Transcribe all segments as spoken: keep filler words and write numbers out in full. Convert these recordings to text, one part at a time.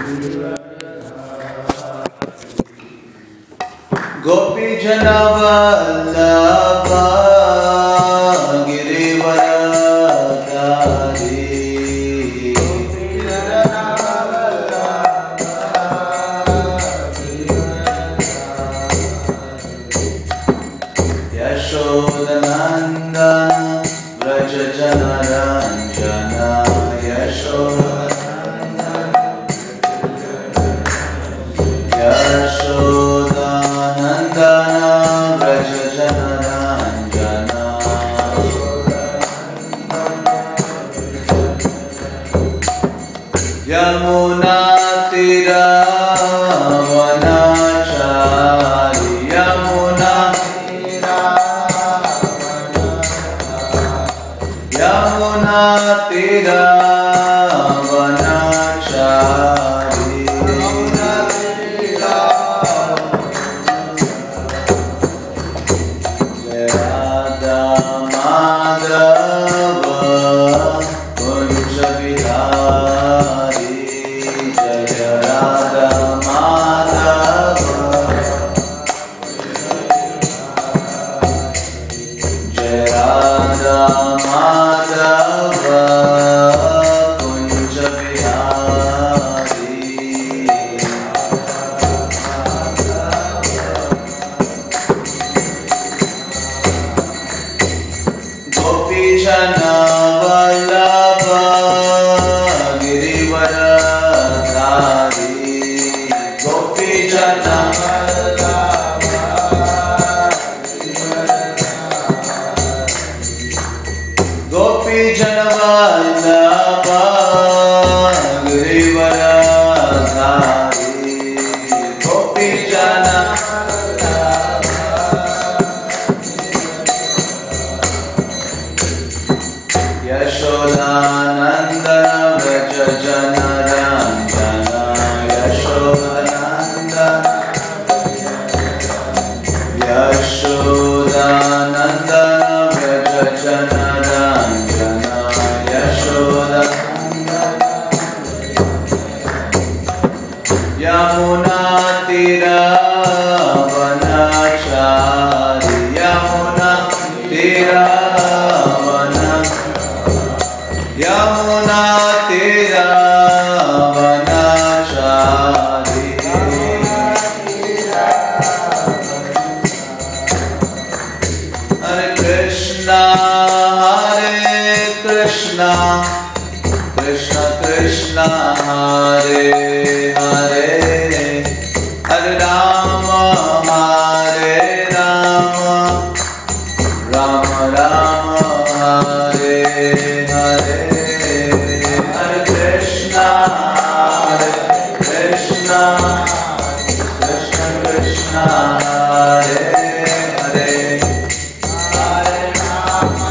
Gopi Jana Vallabha Girivaradhari Yashodanandana Vraja Jana Ranjana Yashodanandana Yashodanandana Vraja Jana Ranjana Yamuna Tira Vanachari Yamuna Yamuna Tira Vanachari Radha Madhava Kunja Vihari Jaya Radha Madhava Jaya Radha Madhava Kunja Vihari Gopi Jana Vallabha Girivaradhari Gopi Jana Gopi Jana Vallabha Girivaradhari Gopi Jana Yashodanandana Vraja Jana Ranjana Yashodanandana Yashodanandana Vraja Jana Ranjana Yashodanandana Yamuna Tira Vanachari Yamuna Tira Yamuna Tira Vanachari Hare Krishna Hare Krishna Krishna Krishna Hare Hare Hare Rama Hare Rama Rama Rama Hare Hare Hare Krishna Hare Krishna Krishna Krishna Hare Hare Hare Rama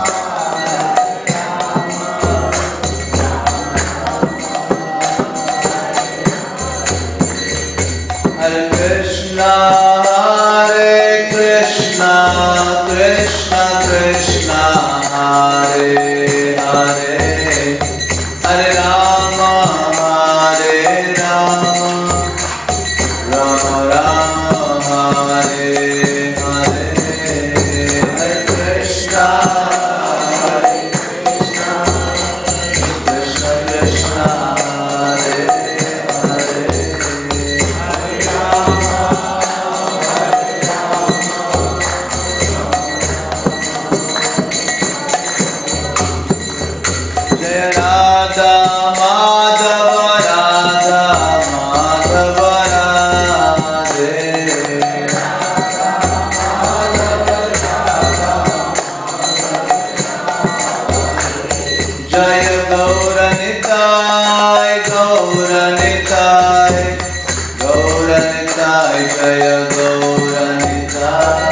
Hare Krishna Hare Krishna Krishna Krishna Hare Hare Hare Rama Hare Rama Rama Rama Hare Hare Hare Krishna Hare Krishna Krishna Krishna Hare Hare Hare Rama Jaya Radha Madhava Radha Madhava Radhe Jaya Gaura Nitai Gaura Nitai Gaura Nitai Jaya Gaura Nitai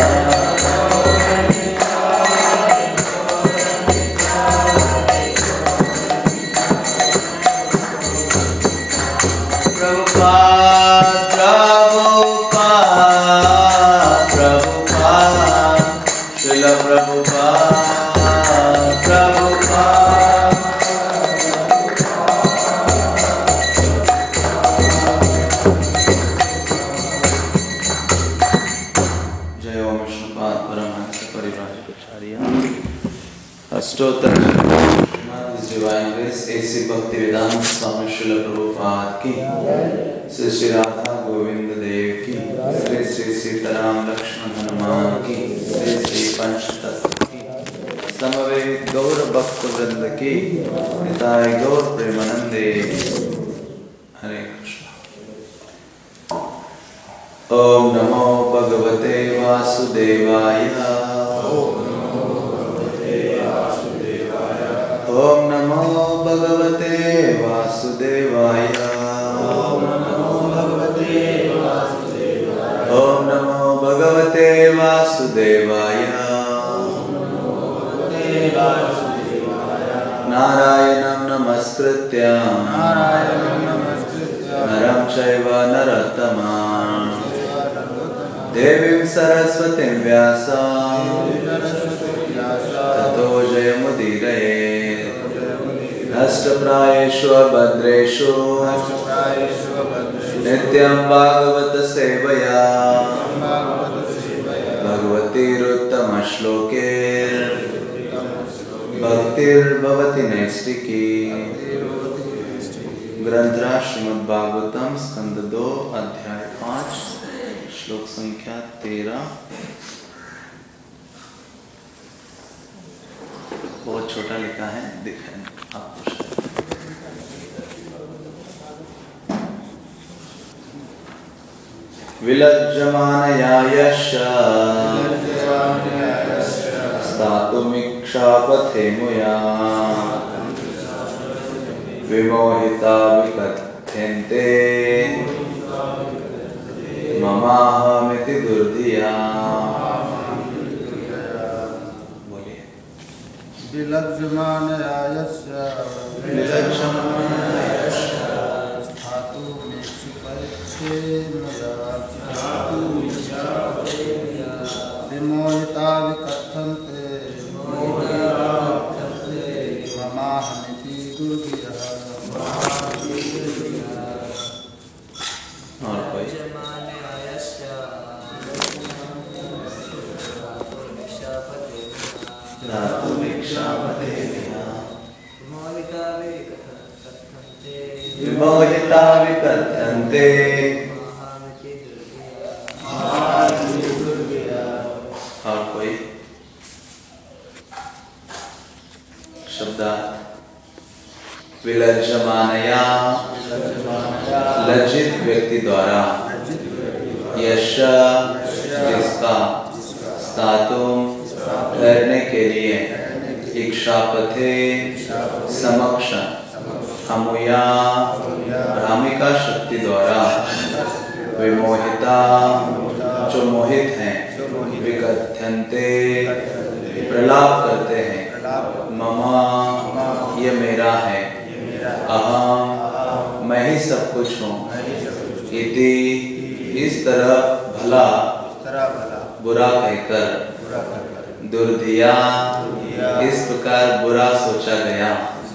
Prabhupada, Prabhupada, Prabhupada, Srila Prabhupada, Prabhupada, उच्चोत्तर divine grace A C भक्ति वेदांत स्वामी श्रील प्रभुपाद की, श्री श्री राधा गोविंद देव की, श्री श्री सीताराम लक्ष्मण हनुमान की, श्री श्री पंचतत्व की, समवेत गौर भक्त वृंद की, निताय गौर प्रेमानंदे। हरे कृष्ण। ओम नमो भगवते वासुदेवाय। ओम नमो भगवते वासुदेवाय। ओम नमो भगवते वासुदेवाय। ओम नमो भगवते वासुदेवाय। नारायणं नमस्कृत्य नरं चैव नरोत्तमं देवीं सरस्वतीं व्यासं ततो जयमुदीरयेत्। नष्टप्रायेषु अभद्रेषु नित्यं भागवत सेवया भगवतीरुत्तमश्लोके भक्तिर्भवति नैष्टिकी। ग्रंथराज श्रीमद् भागवतम स्कंद दो अध्याय पाँच श्लोक संख्या तेरह। बहुत छोटा लिखा है, दिखाएं आपको। विलज्जमानया यस्य स्थातुमिच्छापथे मुया विमोहिता विकथ्यन्ते ममाहमिति दुर्धिया। बोलिए। विलज्जमानया यस्य स्थातुमिच्छापथे मुया विमोहिता विकथ्यन्ते ममाहमिति दुर्धिया। और कोई? विमोहिता विकथ्यन्ते। और कोई शब्दार्थ? विलज्जमानया लज्जित व्यक्ति द्वारा, यश जिसका, स्थातुम ठहरने के लिए, इच्छापथे समक्ष, अमुया भ्रामिका शक्ति द्वारा, विमोहिता जो मोहित हैं, विकथ्यन्ते प्रलाप करते हैं, ममा ये मेरा है, अहम मैं ही सब कुछ हूँ, इति इस तरह भला बुरा कहकर, दुर्धिया इस प्रकार बुरा सोचा गया।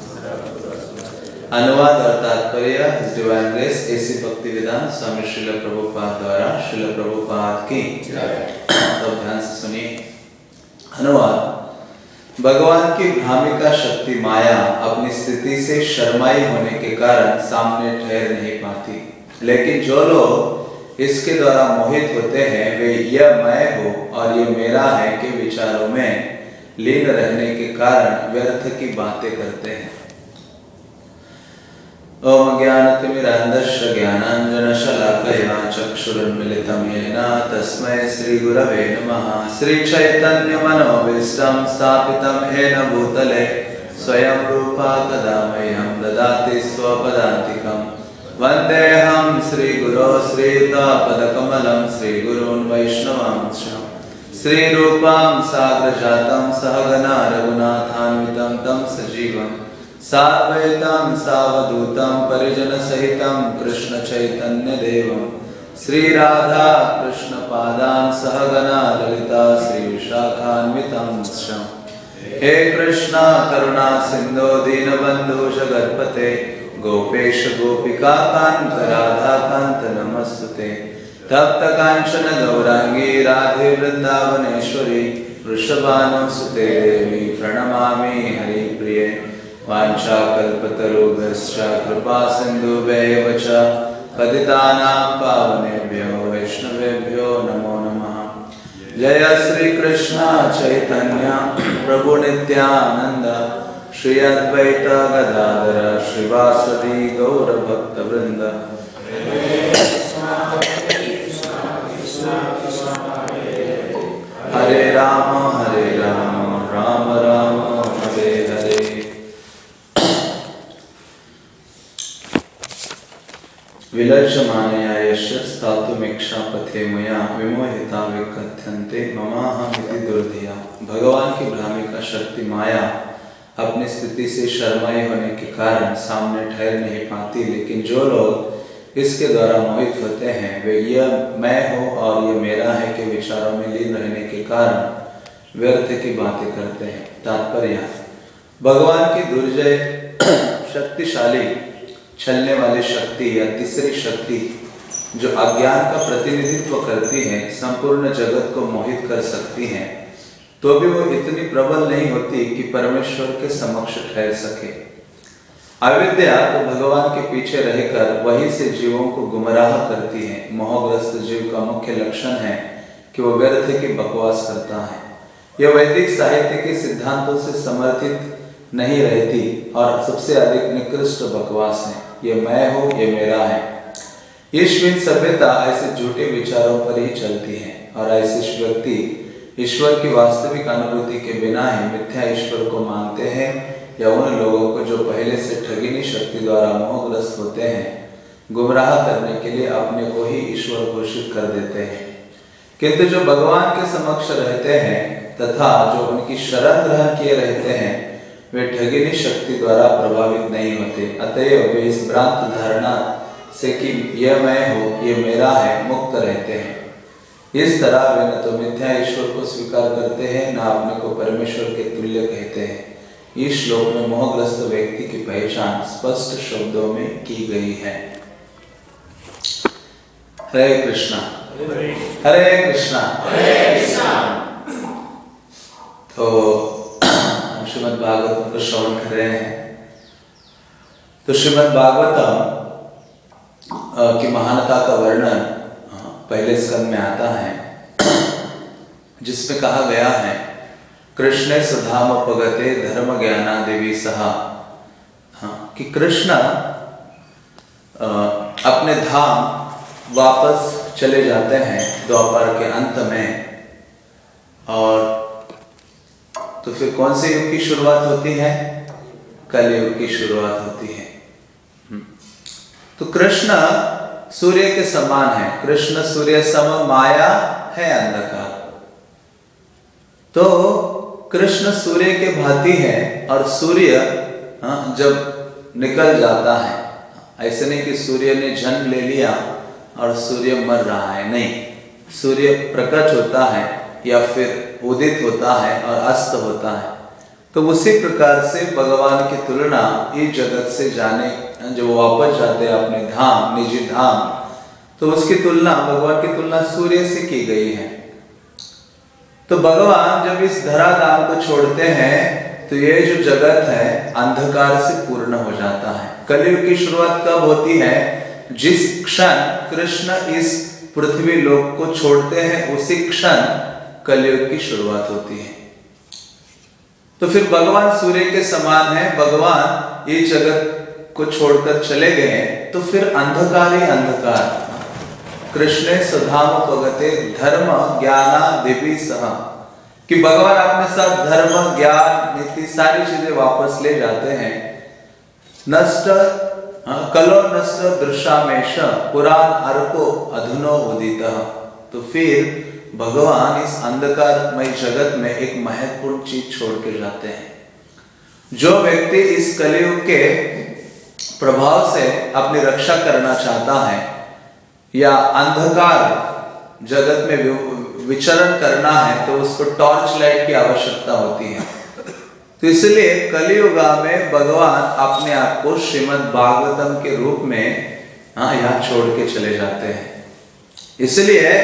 अनुवाद और तात्पर्य डिवाइन ग्रेस ऐसी भक्ति विधान स्वामी श्रील प्रभुपाद द्वारा श्रील प्रभुपाद की। तो ध्यान से सुनिए। अनुवाद। भगवान की भ्रामिका शक्ति माया अपनी स्थिति से शर्माई होने के कारण सामने ठहर नहीं पाती, लेकिन जो लोग इसके द्वारा मोहित होते हैं वे यह मैं हूँ और ये मेरा है के विचारों में लीन रहने के कारण व्यर्थ की बातें करते हैं। ओम ज्ञानतिमिरान्धस्य ज्ञानाञ्जनशलाकया चक्षुरुन्मीलितं येन तस्मै श्रीगुरवे नमः। श्रीचैतन्यमनोभीष्टं स्थापितं येन भूतले स्वयं रूपा कदा मह्यं ददाति स्वपदान्तिकं। वन्देऽहं श्रीगुरो श्रीयुतापदकमलं श्रीगुरून् वैष्णवांश्च श्रीरूपां साग्रजातं सहगना रघुनाथान्वितं तं सजीवम् साद्वैतं सावधूतं परिजनसहितं कृष्ण चैतन्य देवं श्री राधा कृष्ण पादान् सहगना ललिता श्री विशाखान्वितं च। हे कृष्णा करुणा सिंधो दीनबंधु जगत्पते गोपेश गोपिका कांत राधा कांत नमस्तुते। तप्त कांचन गौरांगी राधे वृंदावनेश्वरी वृषभानुसुते देवी प्रणमामि हरिप्रिये। वाञ्छाकल्पतरुभ्यश्च कृपा सिन्धुभ्येव च पतितानां पावनेभ्यो वैष्णवेभ्यो नमो नमः। जय श्री कृष्ण चैतन्य प्रभु नित्यानंद श्री अद्वैत गदाधर श्रीवासदि गौर भक्त वृंद। हरे राम हरे राम राम राम हरे हरे। विलज्जमानया यश स्थातुमिक्षा पथे मया विमोहिता विकथ्यन्ते ममाहमिति दुर्धिया। भगवान की भ्रामिका शक्ति माया अपनी स्थिति से शर्माए होने के कारण सामने ठहर नहीं पाती, लेकिन जो लोग इसके द्वारा मोहित होते हैं वे यह मैं हूँ और ये मेरा है के विचारों में लीन रहने के कारण व्यर्थ की बातें करते हैं। तात्पर्य, भगवान की दुर्जय शक्तिशाली छलने वाली शक्ति या तीसरी शक्ति जो अज्ञान का प्रतिनिधित्व करती है संपूर्ण जगत को मोहित कर सकती है, तो भी वो इतनी प्रबल नहीं होती कि परमेश्वर के समक्ष ठहर सके। अविद्या तो भगवान के पीछे रहकर वही से जीवों को गुमराह करती है। मोहग्रस्त जीव का मुख्य लक्षण है कि वो व्यर्थ की बकवास करता है। यह वैदिक साहित्य के सिद्धांतों से समर्थित नहीं रहती और सबसे अधिक निकृष्ट बकवास है। ये मैं हूँ, ये मेरा है। ईश्वरीय सभ्यता ऐसे झूठे विचारों पर ही चलती है और ऐसे व्यक्ति ईश्वर की वास्तविक अनुभूति के बिना ही मिथ्या ईश्वर को मानते हैं, या उन लोगों को जो पहले से ठगिनी शक्ति द्वारा मोहग्रस्त होते हैं गुमराह करने के लिए अपने को ही ईश्वर घोषित कर देते हैं। किंतु जो भगवान के समक्ष रहते हैं तथा जो उनकी शरण ग्रहण किए रहते हैं वे ठगिनी शक्ति द्वारा प्रभावित नहीं होते। अतएव वे इस भ्रांत धारणा से कि यह मैं हूँ, ये मेरा है, मुक्त रहते हैं। इस तरह वे न तो मिथ्या ईश्वर को स्वीकार करते हैं, न अपने को परमेश्वर के तुल्य कहते हैं। इस श्लोक में मोहग्रस्त व्यक्ति की पहचान स्पष्ट शब्दों में की गई है। हरे कृष्णा हरे कृष्णा हरे कृष्णा। तो हम श्रीमद् भागवतम को श्रवण कर रहे हैं। तो श्रीमद् भागवतम की महानता का वर्णन पहले स्कंद में आता है, जिसमें कहा गया है कृष्ण सुधाम पगते धर्म ज्ञाना देवी सहा। हाँ, कि कृष्ण अपने धाम वापस चले जाते हैं द्वापर के अंत में। और तो फिर कौन से युग की शुरुआत होती है? कलयुग की शुरुआत होती है। तो कृष्ण सूर्य के समान है। कृष्ण सूर्य सम माया है अंधकार। तो कृष्ण सूर्य के भांति है और सूर्य जब निकल जाता है, ऐसे नहीं कि सूर्य ने जन्म ले लिया और सूर्य मर रहा है, नहीं। सूर्य प्रकट होता है या फिर उदित होता है और अस्त होता है। तो उसी प्रकार से भगवान की तुलना इस जगत से जाने जो वापस जाते हैं अपने धाम, निजी धाम, तो उसकी तुलना भगवान की तुलना सूर्य से की गई है। तो भगवान जब इस धराधाम को छोड़ते हैं तो ये जो जगत है अंधकार से पूर्ण हो जाता है। कलयुग की शुरुआत कब होती है? जिस क्षण कृष्ण इस पृथ्वी लोक को छोड़ते हैं उसी क्षण कलयुग की शुरुआत होती है। तो फिर भगवान सूर्य के समान है। भगवान ये जगत को छोड़कर चले गए तो फिर अंधकार ही अंधकार। कृष्ण सुधाम पगते धर्म ज्ञाना देवी सहा, कि भगवान अपने साथ धर्म, ज्ञान, नीति सारी चीजें वापस ले जाते हैं। नष्ट कलो नष्ट दृश्यामेश पुराण अर्को अधुनो उदित। तो फिर भगवान इस अंधकारमय जगत में एक महत्वपूर्ण चीज छोड़ के जाते हैं। जो व्यक्ति इस कलयुग के प्रभाव से अपनी रक्षा करना चाहता है या अंधकार जगत में विचरण करना है तो उसको टॉर्च लाइट की आवश्यकता होती है। तो इसलिए कलियुग में भगवान अपने आप को श्रीमद् भागवतम के रूप में हाँ यहाँ छोड़ के चले जाते हैं। इसलिए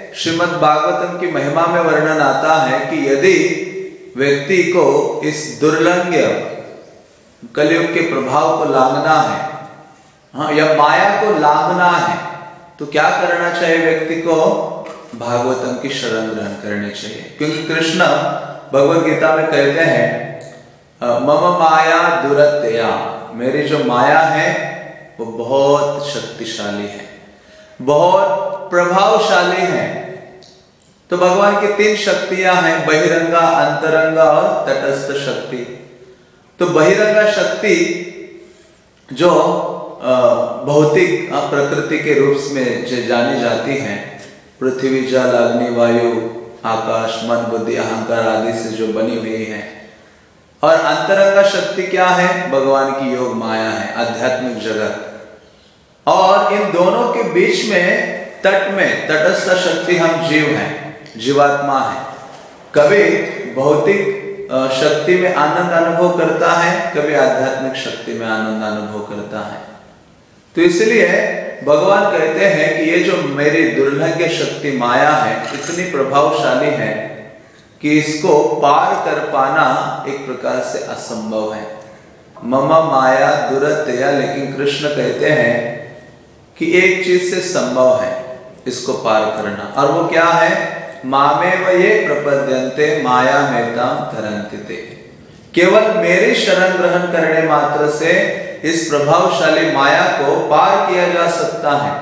श्रीमद् भागवतम की महिमा में वर्णन आता है कि यदि व्यक्ति को इस दुर्लंघ्य कलयुग के प्रभाव को लांघना है, हाँ, या माया को लांघना है, तो क्या करना चाहिए व्यक्ति को? भागवतम की शरण ग्रहण करनी चाहिए। क्योंकि कृष्ण भगवद गीता में कहते हैं मम माया दुरत्यया, मेरी जो माया है वो बहुत शक्तिशाली है, बहुत प्रभावशाली है। तो भगवान की तीन शक्तियां हैं, बहिरंगा, अंतरंगा और तटस्थ शक्ति। तो बहिरंगा शक्ति जो भौतिक प्रकृति के रूप में जो जानी जाती है, पृथ्वी, जल, अग्नि, वायु, आकाश, मन, बुद्धि, अहंकार आदि से जो बनी हुई है। और अंतरंगा शक्ति क्या है? भगवान की योग माया है, आध्यात्मिक जगत। और इन दोनों के बीच में तट में तटस्थ शक्ति हम जीव हैं, जीवात्मा है। कभी भौतिक शक्ति में आनंद अनुभव करता है, कभी आध्यात्मिक शक्ति में आनंद अनुभव करता है। तो इसलिए भगवान कहते हैं कि ये जो मेरी दुर्लंघ्य शक्ति माया है, इतनी प्रभावशाली है कि इसको पार कर पाना एक प्रकार से असंभव है। मम माया दुरत्यया, लेकिन कृष्ण कहते हैं कि एक चीज से संभव है इसको पार करना, और वो क्या है? मामेव ये प्रपद्यन्ते माया मेताम तरन्ति ते। केवल मेरी शरण ग्रहण करने मात्र से इस प्रभावशाली माया को पार किया जा सकता है।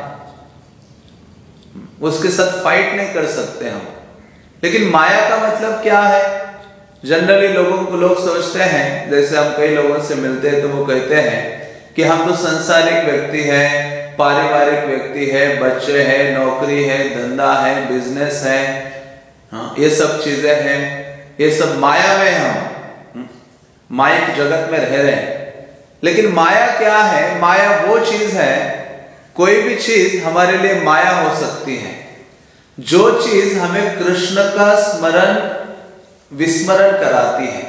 उसके साथ फाइट नहीं कर सकते हम। लेकिन माया का मतलब क्या है? जनरली लोगों को लोग सोचते हैं, जैसे हम कई लोगों से मिलते हैं तो वो कहते हैं कि हम तो सांसारिक व्यक्ति हैं, पारिवारिक व्यक्ति है, बच्चे हैं, नौकरी है, धंधा है, बिजनेस है, हाँ, ये सब चीजें हैं, ये सब माया में हम माइक जगत में रह रहे हैं। लेकिन माया क्या है? माया वो चीज है, कोई भी चीज हमारे लिए माया हो सकती है जो चीज हमें कृष्ण का स्मरण विस्मरण कराती है।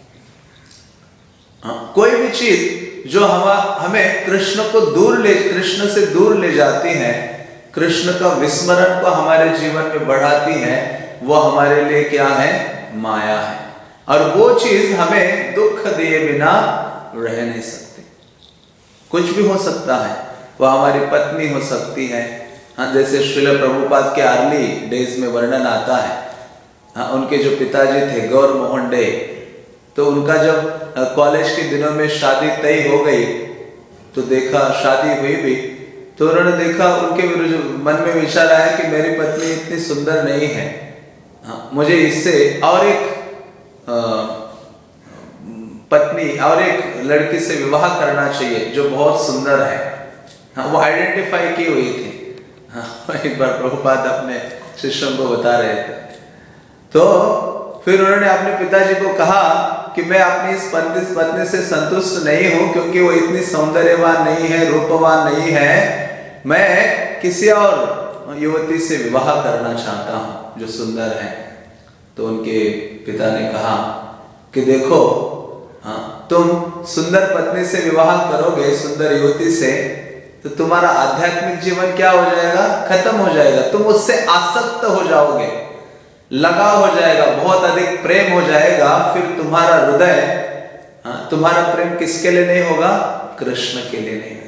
हाँ, कोई भी चीज जो हम हमें कृष्ण को दूर ले कृष्ण से दूर ले जाती है, कृष्ण का विस्मरण को हमारे जीवन में बढ़ाती है, वो हमारे लिए क्या है? माया है। और वो चीज हमें दुख दिए बिना रह नहीं सकती। कुछ भी हो सकता है, वह हमारी पत्नी हो सकती है, हाँ, जैसे श्रील प्रभुपाद के अर्ली डेज में वर्णन आता है। हाँ, उनके जो पिताजी थे गौर मोहन डे, तो उनका जब कॉलेज के दिनों में शादी तय हो गई तो देखा, शादी हुई भी तो उन्होंने देखा, उनके मन में विचार आया कि मेरी पत्नी इतनी सुंदर नहीं है, हाँ, मुझे इससे और एक आ, पत्नी और एक लड़की से विवाह करना चाहिए जो बहुत सुंदर है। हाँ, वो आइडेंटिफाई की हुई थी। हाँ, एक बार प्रभुपाद अपने शिष्यों को बता रहे थे, तो फिर उन्होंने अपने पिताजी को कहा कि मैं अपनी इस पत्नी से संतुष्ट नहीं हूं, क्योंकि वो इतनी सौंदर्यवान नहीं है, रूपवान नहीं है, मैं किसी और युवती से विवाह करना चाहता हूं जो सुंदर है। तो उनके पिता ने कहा कि देखो, हाँ, तुम सुंदर पत्नी से विवाह करोगे, सुंदर युवती से, तो तुम्हारा आध्यात्मिक जीवन क्या हो जाएगा? खत्म हो जाएगा। तुम उससे आसक्त हो जाओगे, लगाव हो जाएगा, बहुत अधिक प्रेम हो जाएगा। फिर तुम्हारा हृदय, हाँ, तुम्हारा प्रेम किसके लिए नहीं होगा? कृष्ण के लिए नहीं होगा।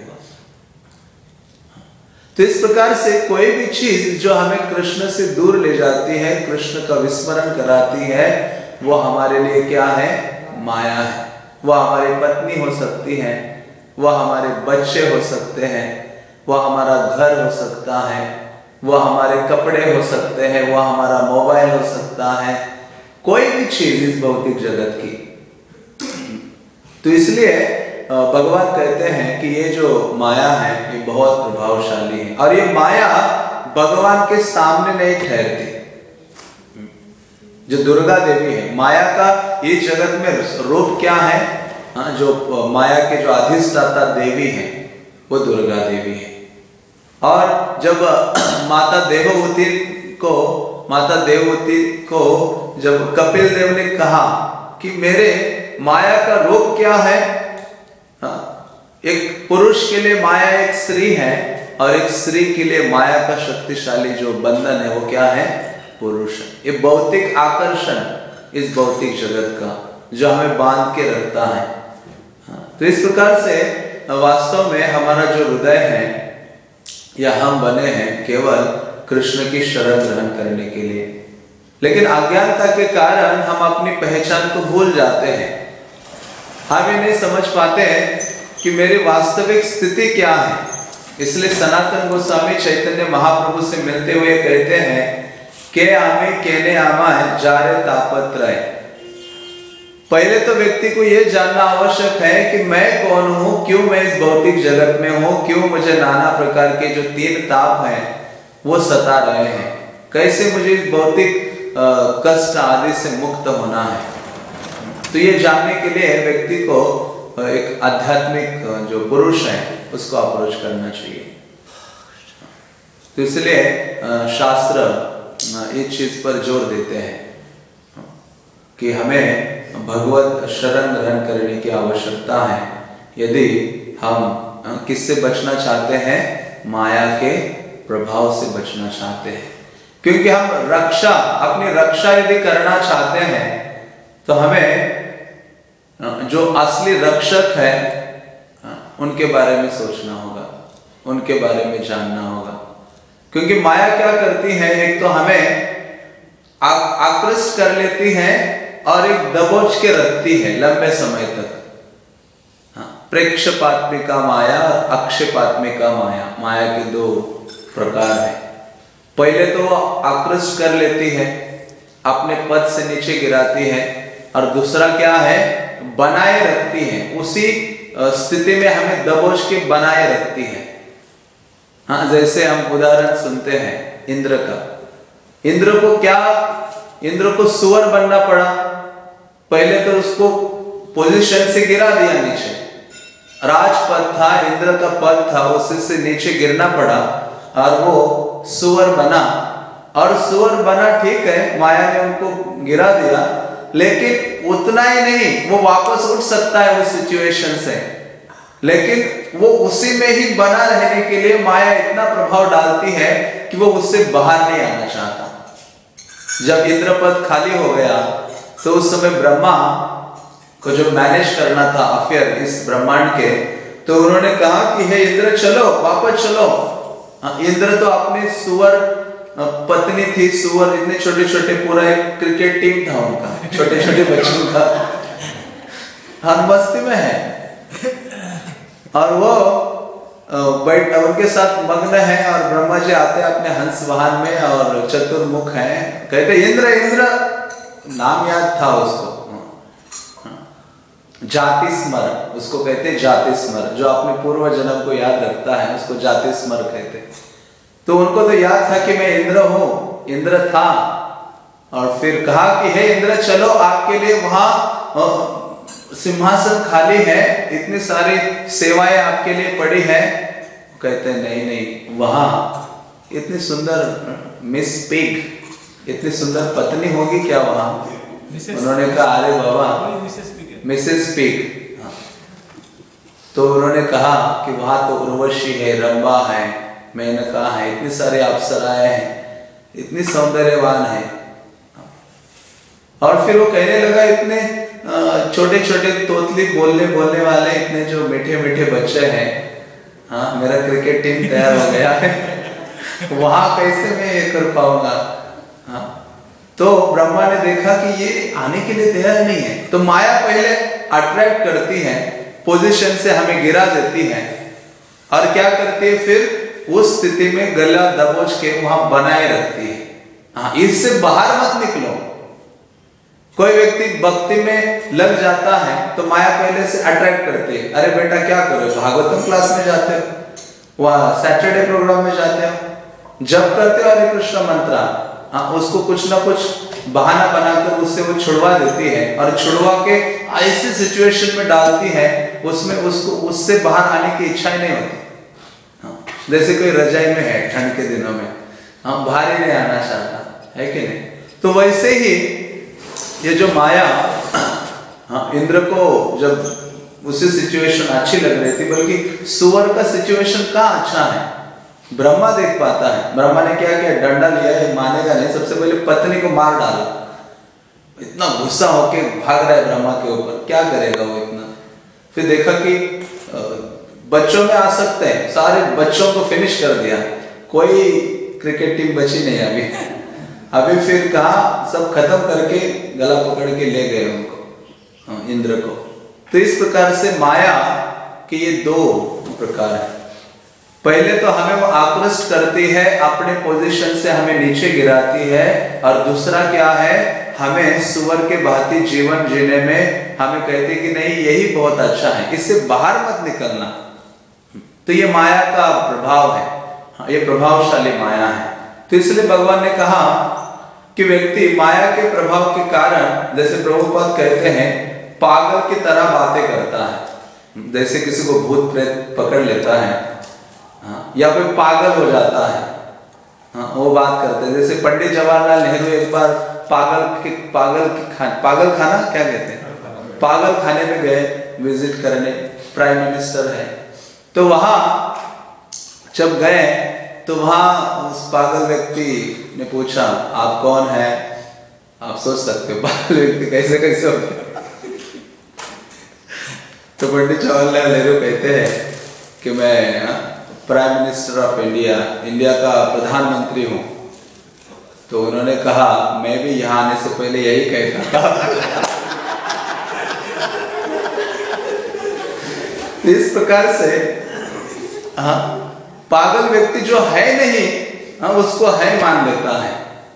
तो इस प्रकार से कोई भी चीज जो हमें कृष्ण से दूर ले जाती है, कृष्ण का विस्मरण कराती है, वो हमारे लिए क्या है? माया है। वह हमारी पत्नी हो सकती है, वह हमारे बच्चे हो सकते हैं, वह हमारा घर हो सकता है, वह हमारे कपड़े हो सकते हैं, वह हमारा मोबाइल हो सकता है, कोई भी चीज इस भौतिक जगत की। तो इसलिए भगवान कहते हैं कि ये जो माया है ये बहुत प्रभावशाली है, और ये माया भगवान के सामने नहीं ठहरती। जो दुर्गा देवी है, माया का ये जगत में रूप क्या है? हाँ, जो माया के जो अधिष्ठाता देवी है वो दुर्गा देवी है। और जब माता देवहूति को माता देवहूति को जब कपिल देव ने कहा कि मेरे माया का रूप क्या है, हाँ, एक पुरुष के लिए माया एक स्त्री है और एक स्त्री के लिए माया का शक्तिशाली जो बंधन है वो क्या है? पुरुष। ये भौतिक आकर्षण इस भौतिक जगत का जो हमें बांध के रखता है। तो इस प्रकार से वास्तव में हमारा जो हृदय है या हम बने हैं केवल कृष्ण की शरण ग्रहण करने के लिए, लेकिन अज्ञानता के कारण हम अपनी पहचान को भूल जाते हैं। हम ये नहीं समझ पाते हैं कि मेरी वास्तविक स्थिति क्या है। इसलिए सनातन गोस्वामी चैतन्य महाप्रभु से मिलते हुए कहते हैं के आमे केने आमा जारे तापत्रय। पहले तो व्यक्ति को यह जानना आवश्यक है कि मैं कौन हूं, क्यों मैं इस भौतिक जगत में हूं, क्यों मुझे नाना प्रकार के जो तीन ताप हैं वो सता रहे हैं, कैसे मुझे इस भौतिक कष्ट आदि से मुक्त होना है। तो ये जानने के लिए व्यक्ति को एक आध्यात्मिक जो पुरुष है उसको अप्रोच करना चाहिए। तो इसलिए शास्त्र इस चीज पर जोर देते हैं कि हमें भगवत शरण ग्रहण करने की आवश्यकता है यदि हम किससे बचना चाहते हैं? माया के प्रभाव से बचना चाहते हैं। क्योंकि हम रक्षा अपनी रक्षा यदि करना चाहते हैं तो हमें जो असली रक्षक है उनके बारे में सोचना होगा, उनके बारे में जानना होगा। क्योंकि माया क्या करती है? एक तो हमें आकृष्ट कर लेती है और एक दबोच के रखती है लंबे समय तक। प्रेक्षपात्मिका माया और अक्षेपात्मिका माया, माया के दो प्रकार है। पहले तो वो आकृष्ट कर लेती है, अपने पद से नीचे गिराती है, और दूसरा क्या है? बनाए रखती है, उसी स्थिति में हमें दबोच के बनाए रखती है। हाँ, जैसे हम उदाहरण सुनते हैं इंद्र का। इंद्र को क्या, इंद्र को सुअर बनना पड़ा। पहले तो उसको पोजीशन से गिरा दिया नीचे, राजपद था, इंद्र का पद था, उसी से नीचे गिरना पड़ा और वो सुअर बना। और सुअर बना ठीक है, माया ने उनको गिरा दिया, लेकिन उतना ही नहीं, वो वापस उठ सकता है उस सिचुएशन से, लेकिन वो उसी में ही बना रहने के लिए माया इतना प्रभाव डालती है कि वो उससे बाहर नहीं आना चाहता। जब इंद्रपद खाली हो गया तो उस समय ब्रह्मा को जो मैनेज करना था अफेयर इस ब्रह्मांड के, तो उन्होंने कहा कि हे इंद्र चलो, वापस चलो। इंद्र तो अपने सुअर पत्नी थी, सुअर इतने छोटे छोटे, पूरा एक क्रिकेट टीम था उनका, छोटे छोटे बच्चों का, हर मस्ती में है, और वो बैठ उनके साथ मग्न है। और ब्रह्मा जी आते अपने हंस वाहन में और चतुर्मुख हैं, कहते इंद्र इंद्र, नाम याद था उसको, जाति स्मर उसको कहते, जाति स्मर, जो अपने पूर्व जन्म को याद रखता है उसको जाति स्मर कहते। तो उनको तो याद था कि मैं इंद्र हूं, इंद्र था, और फिर कहा कि हे इंद्र चलो, आपके लिए वहां सिंहासन खाली है, इतनी सारी सेवाएं आपके लिए पड़ी है। कहते नहीं नहीं, वहां इतनी सुंदर मिस पिग, इतनी सुंदर पत्नी होगी क्या वहां? उन्होंने कहा अरे बाबा मिसेस पिग। तो उन्होंने कहा कि वहां तो उर्वशी है, रंबा है, मेनका है, इतनी सारी अप्सराएं हैं, इतनी सौंदर्यवान है। और फिर वो कहने लगा इतने छोटे छोटे तोतली बोलने बोलने वाले, इतने जो मीठे मीठे बच्चे हैं, हाँ मेरा क्रिकेट टीम तैयार हो गया है, वहां कैसे मैं ये कर पाऊंगा? हाँ, तो ब्रह्मा ने देखा कि ये आने के लिए तैयार नहीं है। तो माया पहले अट्रैक्ट करती है, पोजीशन से हमें गिरा देती है, और क्या करती है फिर उस स्थिति में गला दबोच के वहां बनाए रखती है। हाँ, इससे बाहर मत निकलो। कोई व्यक्ति भक्ति में लग जाता है तो माया पहले से अट्रैक्ट करती है, अरे बेटा क्या करो, भागवतम क्लास में जाते हो, वह सैटरडे प्रोग्राम में जाते हो, जब करते हो हरे कृष्ण मंत्र, हाँ उसको कुछ ना कुछ बहाना बनाकर उससे वो छुड़वा देती है, और छुड़वा के ऐसी सिचुएशन में डालती है उसमें उसको उससे बाहर आने की इच्छा ही नहीं होती। हाँ, जैसे कोई रजाई में है ठंड के दिनों में, हाँ बाहर ही नहीं आना चाहता है कि नहीं? तो वैसे ही ये जो माया, हाँ इंद्र को जब उसी सिचुएशन अच्छी लग रही थी, बल्कि सुअर का सिचुएशन कहाँ अच्छा है? ब्रह्मा देख पाता है। ब्रह्मा ने क्या किया, डंडा लिया, ये मानेगा नहीं, सबसे पहले पत्नी को मार डाला। इतना गुस्सा होके भाग रहा है ब्रह्मा के ऊपर, क्या करेगा वो इतना। फिर देखा कि बच्चों में आ सकते हैं, सारे बच्चों को फिनिश कर दिया, कोई क्रिकेट टीम बची नहीं अभी। अभी फिर कहा सब खत्म करके गला पकड़ के ले गए उनको, इंद्र को। तो इस प्रकार से माया के ये दो प्रकार है। पहले तो हमें वो आकृष्ट करती है, अपने पोजीशन से हमें नीचे गिराती है, और दूसरा क्या है, हमें सुअर के भांति जीवन जीने में हमें कहती कि नहीं यही बहुत अच्छा है, इससे बाहर मत निकलना। तो ये माया का प्रभाव है, ये प्रभावशाली माया है। तो इसलिए भगवान ने कहा कि व्यक्ति माया के प्रभाव के कारण, जैसे प्रभुपाद कहते हैं, पागल की तरह बातें करता है। जैसे किसी को भूत प्रेत पकड़ लेता है, हाँ, या कोई पागल हो जाता है, हाँ, वो बात करते हैं। जैसे पंडित जवाहरलाल नेहरू एक बार पागल के पागल के खा, पागल खाना क्या कहते हैं, पागल खाने में गए विजिट करने, प्राइम मिनिस्टर है। तो वहां जब गए तो वहां उस पागल व्यक्ति ने पूछा आप कौन है। आप सोच सकते हो पागल व्यक्ति कैसे कैसे होते। तो पंडित जवाहरलाल नेहरू कहते हैं कि मैं prime minister of India, India का प्रधानमंत्री हूं। तो उन्होंने कहा मैं भी यहां आने से पहले यही कहता था। इस प्रकार से हाँ, पागल व्यक्ति जो है नहीं, हाँ, उसको है मान लेता है।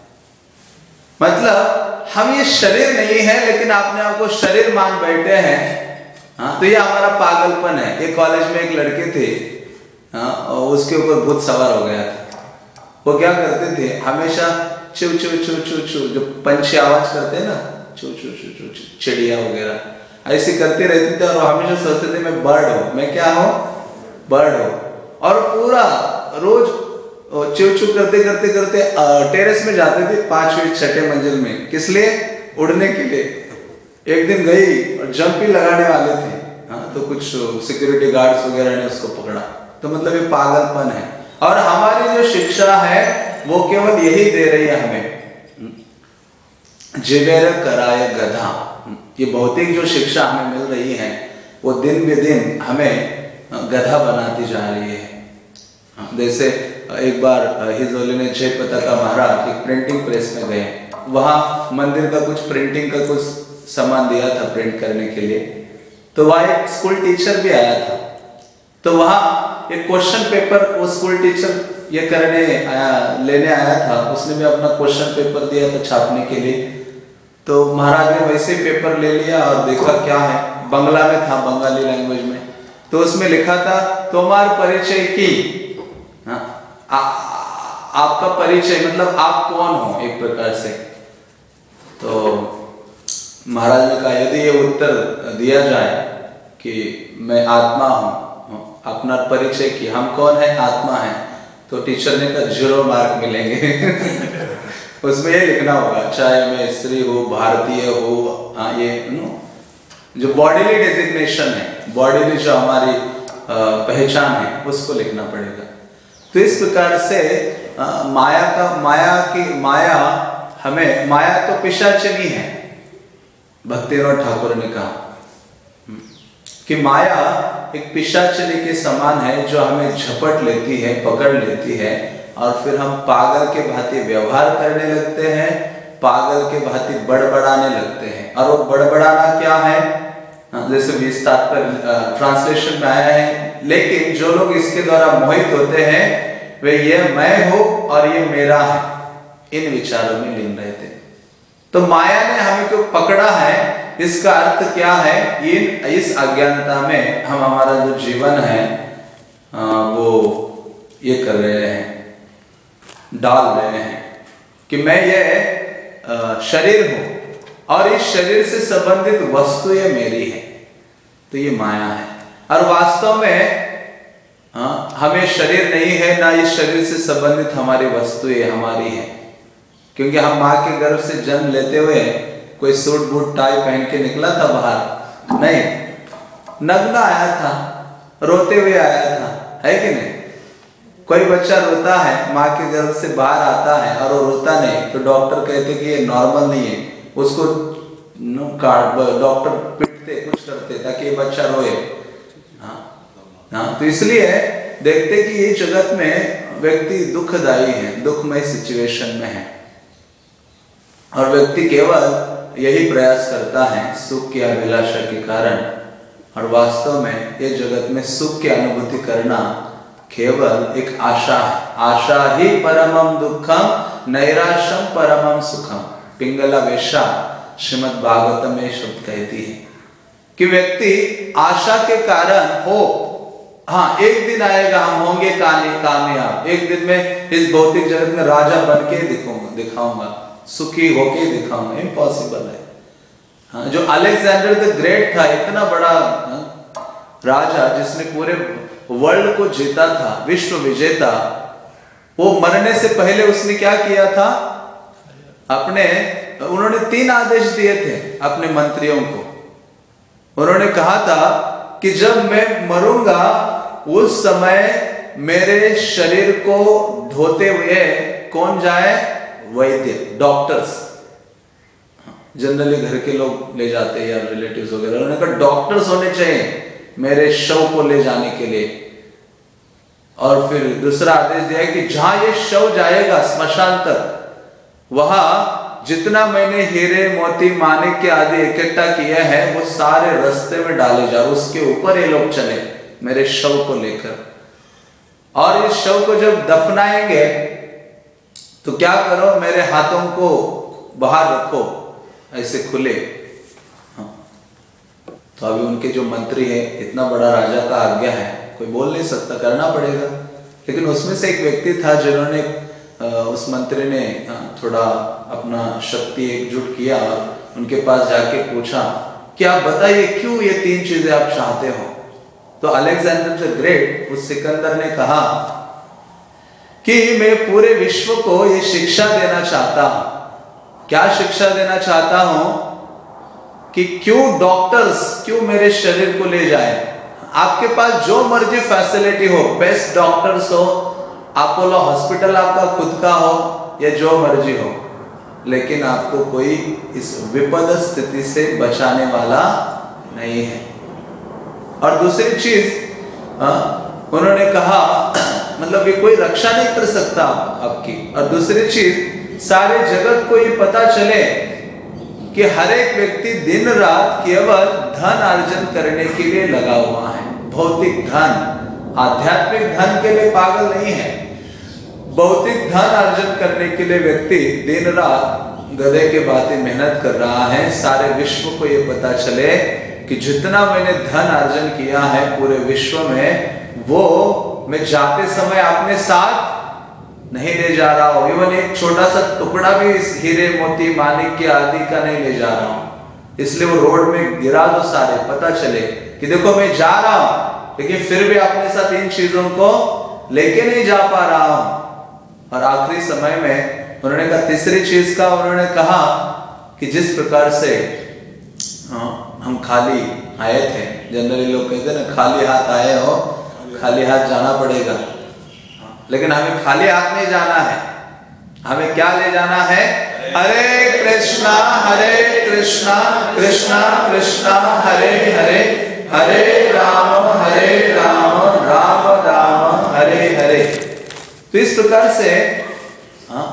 मतलब हम ये शरीर नहीं है, लेकिन अपने आप को शरीर मान बैठे हैं, हाँ, तो ये हमारा पागलपन है। एक कॉलेज में एक लड़के थे, हाँ, और उसके ऊपर भूत सवार हो गया था। वो क्या करते थे, हमेशा चू चू चू चू चू जो पंछी आवाज करते हैं ना, चू चू चू चू चू चिड़िया वगैरह ऐसे करते रहते थे, और हमेशा सोचते थे मैं बर्ड हूं, मैं क्या हूं, बर्ड हूं। और पूरा रोज चू चू करते करते करते टेरेस में जाते थे, पांचवें छठे मंजिल में, किस लिए, उड़ने के लिए। एक दिन गई और जंप ही लगाने वाले थे, हाँ, तो कुछ सिक्योरिटी गार्ड्स वगैरह ने उसको पकड़ा। तो मतलब ये पागलपन है। और हमारी जो शिक्षा है वो केवल यही दे रही है हमें, जिवेर कराय गधा। ये भौतिक जो शिक्षा हमें मिल रही है वो दिन बे दिन हमें गधा बनाती जा रही है। जैसे एक बार हिज होलीनेस जय पताका महाराज एक प्रिंटिंग प्रेस में गए, वहां मंदिर का कुछ प्रिंटिंग का कुछ सामान दिया था प्रिंट करने के लिए। तो वहां एक स्कूल टीचर भी आया था। तो वहां एक क्वेश्चन पेपर वो स्कूल टीचर ये करने आया, लेने आया था, उसने भी अपना क्वेश्चन पेपर दिया था छापने के लिए। तो महाराज ने वैसे पेपर ले लिया और देखा क्या है, बंगला में था, बंगाली लैंग्वेज में। तो उसमें लिखा था तुम्हार परिचय की, हाँ, आ, आपका परिचय मतलब आप कौन हो एक प्रकार से। तो महाराज ने कहा यदि ये उत्तर दिया जाए कि मैं आत्मा हूं, अपना परिचय की, हम कौन है, आत्मा है, तो टीचर ने कहा जीरो मार्क मिलेंगे। उसमें ये लिखना होगा चाहे मैं स्त्री हो, भारतीय हो, हाँ, ये नो जो बॉडीली डेजिग्नेशन है, बॉडीली जो हमारी पहचान है, उसको लिखना पड़ेगा। तो इस प्रकार से आ, माया का माया की माया हमें, माया तो पिशाचिनी है। भक्तिनाथ ठाकुर ने कहा कि माया एक पिशाचिनी के समान है जो हमें झपट लेती है, पकड़ लेती है, और फिर हम पागल के भांति व्यवहार करने लगते हैं, पागल के भांति बड़बड़ाने लगते हैं। और वो बड़बड़ाना क्या है, जैसे बीस तात्पर्य ट्रांसलेशन में आया है, लेकिन जो लोग इसके द्वारा मोहित होते हैं वे ये मैं हूं और ये मेरा है, इन विचारों में लीन रहते हैं। तो माया ने हमें क्यों पकड़ा है, इसका अर्थ क्या है, इन इस अज्ञानता में हम हमारा जो जीवन है आ, वो ये कर रहे हैं, डाल रहे हैं कि मैं ये शरीर हूं और इस शरीर से संबंधित वस्तु ये मेरी है। तो ये माया है। और वास्तव में हाँ, हमें शरीर नहीं है, ना इस शरीर से संबंधित हमारी वस्तु ये हमारी है। क्योंकि हम माँ के गर्भ से जन्म लेते हुए कोई सूट बूट टाई पहन के निकला था बाहर, नहीं, नग्न आया था, रोते हुए आया था, है कि नहीं। कोई बच्चा रोता है, माँ के गर्भ से बाहर आता है और वो रोता नहीं, तो डॉक्टर कहते कि ये नॉर्मल नहीं है, उसको डॉक्टर पीटते कुछ करते ताकि ये बच्चा रोए। हाँ हाँ, तो इसलिए देखते कि ये जगत में व्यक्ति दुखदायी है, दुखमय सिचुएशन में है, और व्यक्ति केवल यही प्रयास करता है सुख की अभिलाषा के कारण, और वास्तव में ये जगत में सुख की अनुभूति करना केवल एक आशा है। आशा ही परमम दुखम नैराश्यम परमम सुखम। पिंगला वेशा श्रीमद् भागवतम में शब्द कहती है कि व्यक्ति आशा के कारण हो, हाँ एक दिन आएगा हम होंगे कामयाब, एक दिन में इस भौतिक जगत में राजा बन के दिखाऊंगा दिखाऊंगा सुखी होके दिखाऊंगा, इम्पॉसिबल है। हाँ, जो अलेक्जेंडर द ग्रेट था, इतना बड़ा हाँ, राजा जिसने पूरे वर्ल्ड को जीता था, विश्व विजेता, वो मरने से पहले उसने क्या किया था? अपने उन्होंने तीन आदेश दिए थे अपने मंत्रियों को। उन्होंने कहा था कि जब मैं मरूंगा उस समय मेरे शरीर को धोते हुए कौन जाए? वैद्य, डॉक्टर्स। जनरली घर के लोग ले जाते हैं या रिलेटिव्स वगैरह, उन्होंने कहा डॉक्टर्स होने चाहिए मेरे शव को ले जाने के लिए। और फिर दूसरा आदेश दिया कि जहां ये शव जाएगा स्मशान तक, वहां जितना मैंने हीरे मोती माणिक्य आदि इकट्ठा किए हैं वो सारे रास्ते में डाले जा, उसके ऊपर ये लोग चले मेरे शव को लेकर। और इस शव को जब दफनाएंगे तो क्या करो, मेरे हाथों को बाहर रखो ऐसे खुले। हाँ। तो अभी उनके जो मंत्री है, इतना बड़ा राजा का आज्ञा है, कोई बोल नहीं सकता, करना पड़ेगा। लेकिन उसमें से एक व्यक्ति था जिन्होंने उस मंत्री ने थोड़ा अपना शक्ति एकजुट किया और उनके पास जाके पूछा कि आप बताइए क्यों ये तीन चीजें आप चाहते हो? तो अलेक्जेंडर द ग्रेट, उस सिकंदर ने कहा कि मैं पूरे विश्व को ये शिक्षा देना चाहता हूं। क्या शिक्षा देना चाहता हूं? कि क्यों डॉक्टर्स क्यों मेरे शरीर को ले जाए। आपके पास जो मर्जी फैसिलिटी हो, बेस्ट डॉक्टर्स हो, अपोलो हॉस्पिटल आपका खुद का हो या जो मर्जी हो, लेकिन आपको कोई इस विपद स्थिति से बचाने वाला नहीं है। और दूसरी चीज उन्होंने कहा, मतलब ये कोई रक्षा नहीं कर सकता आपकी। और दूसरी चीज, सारे जगत को ये पता चले कि हर एक व्यक्ति दिन रात केवल धन अर्जन करने के लिए लगा हुआ है। भौतिक धन, आध्यात्मिक धन के लिए पागल नहीं है। भौतिक धन अर्जन करने के लिए व्यक्ति दिन रात गधे के भांति मेहनत कर रहा है। सारे विश्व को ये पता चले कि जितना मैंने धन अर्जन किया है पूरे विश्व में, वो मैं जाते समय अपने साथ नहीं ले जा रहा हूं। इवन एक छोटा सा टुकड़ा भी इस हीरे मोती माणिक्य आदि का नहीं ले जा रहा हूं। इसलिए वो रोड में गिरा दो, सारे पता चले कि देखो मैं जा रहा हूं, लेकिन फिर भी अपने साथ इन चीजों को लेके नहीं जा पा रहा हूं। और आखिरी समय में उन्होंने कहा, तीसरी चीज का उन्होंने कहा कि जिस प्रकार से हम खाली आए थे, जनरली लोग कहते हैं ना, खाली हाथ आए हो खाली हाथ जाना पड़ेगा, लेकिन हमें खाली हाथ नहीं जाना है। हमें क्या ले जाना है? हरे कृष्णा हरे कृष्णा कृष्णा कृष्णा हरे हरे, हरे राम हरे राम राम राम हरे हरे। तो इस प्रकार से हाँ,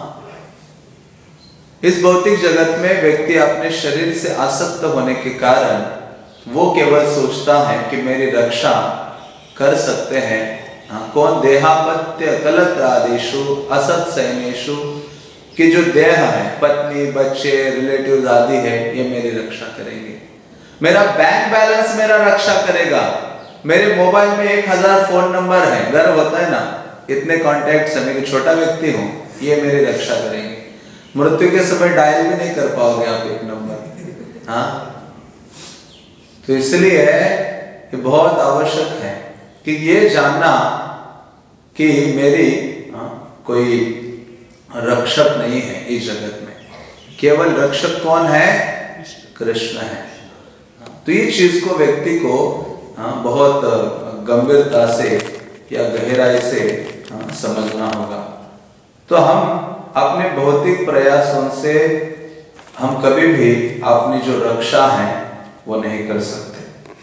इस भौतिक जगत में व्यक्ति अपने शरीर से आसक्त होने के कारण वो केवल सोचता है कि मेरी रक्षा कर सकते हैं हाँ, कौन? देहापत्य कलत्रादिषु असत सैनेषु, कि जो देह है, पत्नी बच्चे रिलेटिव्स आदि है, ये मेरी रक्षा करेंगे। मेरा बैंक बैलेंस मेरा रक्षा करेगा। मेरे मोबाइल में एक हजार फोन नंबर है, गर्व होता है ना, इतने कॉन्टैक्ट्स है, मैं छोटा व्यक्ति हूं, ये मेरी रक्षा करेंगे। मृत्यु के समय डायल भी नहीं कर पाओगे आप एक नंबर। हाँ, तो इसलिए ये बहुत आवश्यक है कि ये जानना कि मेरी हाँ, कोई रक्षक नहीं है इस जगत में। केवल रक्षक कौन है? कृष्ण है। तो ये चीज को व्यक्ति को हाँ, बहुत गंभीरता से या गहराई से हाँ, समझना होगा। तो हम अपने भौतिक प्रयासों से हम कभी भी अपनी जो रक्षा है वो नहीं कर सकते।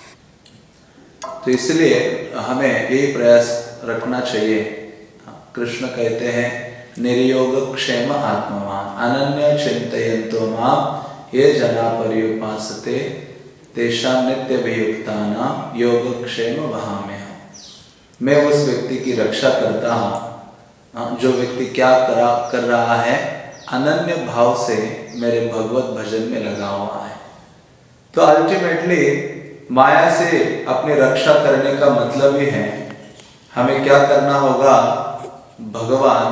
तो इसलिए हमें यही प्रयास रखना चाहिए। कृष्ण कहते हैं निर्योग क्षेम आत्मवान अनन्य चिंतयन्तो माम ये जना पर्युपासते तेषां नित्य अभियुक्तानां योग क्षेम वहाम्यहम्। मैं उस व्यक्ति की रक्षा करता हूँ जो व्यक्ति क्या करा कर रहा है, अनन्य भाव से मेरे भगवत भजन में लगा हुआ है। तो अल्टीमेटली माया से अपनी रक्षा करने का मतलब ही है हमें क्या करना होगा, भगवान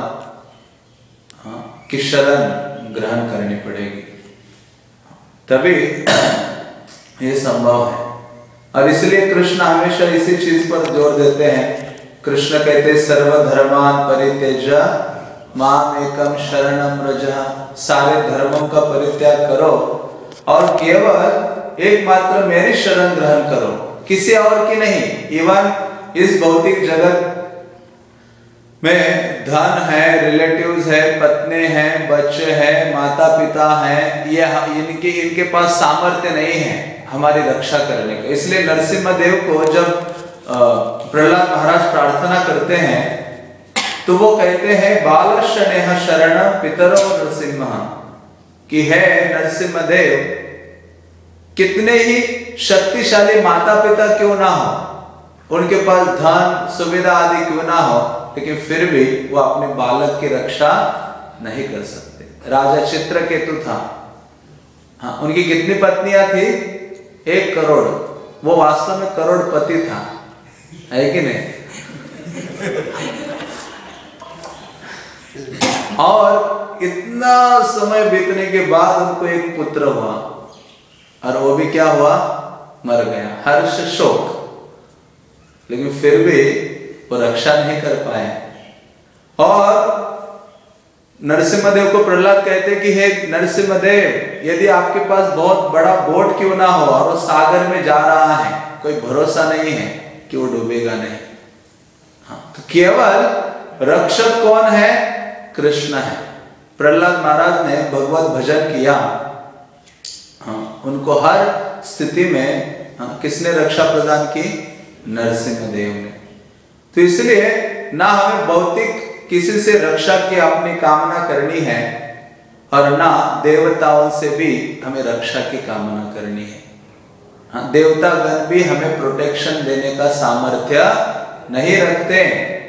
की शरण ग्रहण करनी पड़ेगी, तभी ये संभव है। और इसलिए कृष्ण हमेशा इसी चीज पर जोर देते हैं। कृष्ण कहते सर्वधर्मान परित्यज्य माम एकम शरणम व्रज। सारे धर्मों का परित्याग करो और केवल एकमात्र मेरी शरण ग्रहण करो, किसी और की नहीं। इवन इस भौतिक जगत में धन है, रिलेटिव्स है, पत्नी है, बच्चे हैं, माता पिता हैं, ये इनके इनके पास सामर्थ्य नहीं है हमारी रक्षा करने का। इसलिए नरसिम्हा देव को जब प्रहलाद महाराज प्रार्थना करते हैं तो वो कहते हैं बाल शनेह शरण पितरो नरसिम्हा, कि है नरसिम्हा देव, कितने ही शक्तिशाली माता पिता क्यों ना हो, उनके पास धन सुविधा आदि क्यों ना हो, लेकिन फिर भी वो अपने बालक की रक्षा नहीं कर सकते। राजा चित्रकेतु था, हाँ, उनकी कितनी पत्नियां थी? एक करोड़। वो वास्तव में करोड़पति था, है कि नहीं? और इतना समय बीतने के बाद उनको एक पुत्र हुआ, और वो भी क्या हुआ? मर गया, हर्ष शोक। लेकिन फिर भी वो रक्षा नहीं कर पाए। और नरसिम्हदेव को प्रहलाद कहते कि हे नरसिम्हदेव, यदि आपके पास बहुत बड़ा बोट क्यों ना हो और वो सागर में जा रहा है, कोई भरोसा नहीं है कि वो डूबेगा नहीं। हाँ, तो केवल रक्षक कौन है? कृष्ण है। प्रहलाद महाराज ने भगवत भजन किया, हाँ, उनको हर स्थिति में हाँ, किसने रक्षा प्रदान की? नरसिम्हदेव ने। तो इसलिए ना हमें भौतिक किसी से रक्षा की अपनी कामना करनी है और ना देवताओं से भी हमें रक्षा की कामना करनी है। हाँ, देवतागण भी हमें प्रोटेक्शन देने का सामर्थ्य नहीं रखते।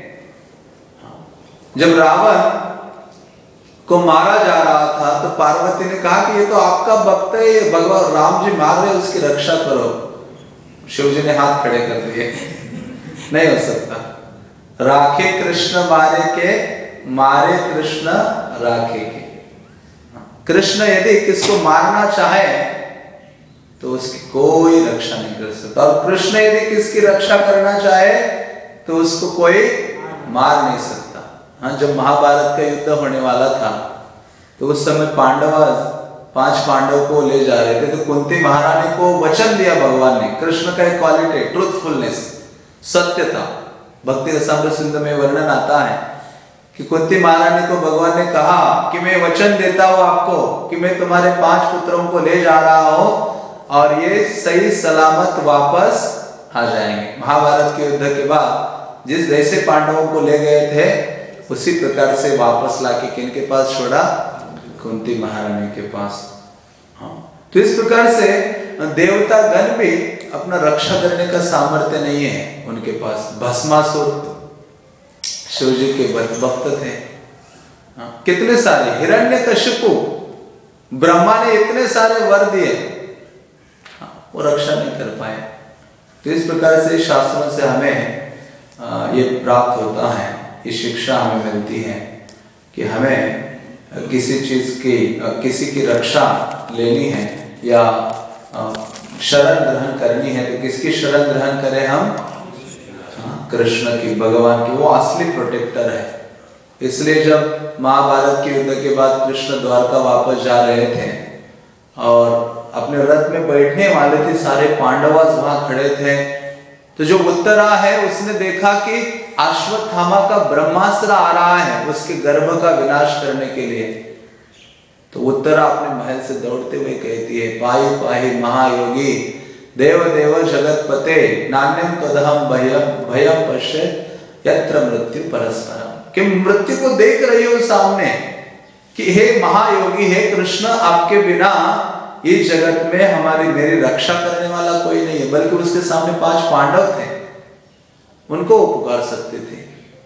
जब रावण को मारा जा रहा था तो पार्वती ने कहा कि ये तो आपका भक्त है, ये भगवान राम जी मार रहे, उसकी रक्षा करो। शिव जी ने हाथ खड़े कर दिए, नहीं हो सकता। राखे कृष्ण मारे के, मारे कृष्ण राखे के। कृष्ण यदि किसको मारना चाहे तो उसकी कोई रक्षा नहीं कर सकता, और कृष्ण यदि किसकी रक्षा करना चाहे तो उसको कोई मार नहीं सकता। हाँ, जब महाभारत का युद्ध होने वाला था तो उस समय पांडव पांच पांडव को ले जा रहे थे, तो कुंती महारानी को वचन दिया भगवान ने। कृष्ण का एक क्वालिटी ट्रूथफुलनेस, सत्यता। भक्ति रसामृत सिंधु में वर्णन आता है कि कुंती महारानी को भगवान ने कहा कि मैं वचन देता हूं आपको कि मैं तुम्हारे पांच पुत्रों को ले जा रहा हूं और ये सही सलामत वापस आ जाएंगे। महाभारत के युद्ध के बाद जिस जैसे पांडवों को ले गए थे उसी प्रकार से वापस लाके किनके पास छोड़ा? कुंती महारानी के पास। हाँ, तो इस प्रकार से देवता गण भी अपना रक्षा करने का सामर्थ्य नहीं है उनके पास। भस्मासुर शिव जी के भक्त थे, हाँ, कितने सारे। हिरण्यकशिपु, ब्रह्मा ने इतने सारे वर दिए, हाँ, वो रक्षा नहीं कर पाए। तो इस प्रकार से शास्त्रों से हमें ये प्राप्त होता है, ये शिक्षा हमें मिलती है कि हमें किसी चीज की किसी की रक्षा लेनी है या शरण ग्रहण करनी है तो किसकी शरण ग्रहण करें हम? कृष्ण की, भगवान की। वो असली प्रोटेक्टर है। इसलिए जब महाभारत के युद्ध के बाद कृष्ण द्वारका वापस जा रहे थे और अपने रथ में बैठने वाले थे, सारे पांडव वहां खड़े थे, तो जो उत्तरा है उसने देखा कि अश्वत्थामा का ब्रह्मास्त्र आ रहा है उसके गर्भ का विनाश करने के लिए। तो उत्तरा अपने महल से दौड़ते हुए कहती है, पाहि पाहि महायोगी देव देव जगतपते नान्यम कदहम भयम भयम पश्य यत्र मृत्यु परस्परम। कि मृत्यु को देख रही हो सामने कि हे महायोगी, हे कृष्ण, आपके बिना इस जगत में हमारी मेरी रक्षा करने वाला कोई नहीं है। बल्कि उसके सामने पांच पांडव थे, उनको वो पुकार सकते थे।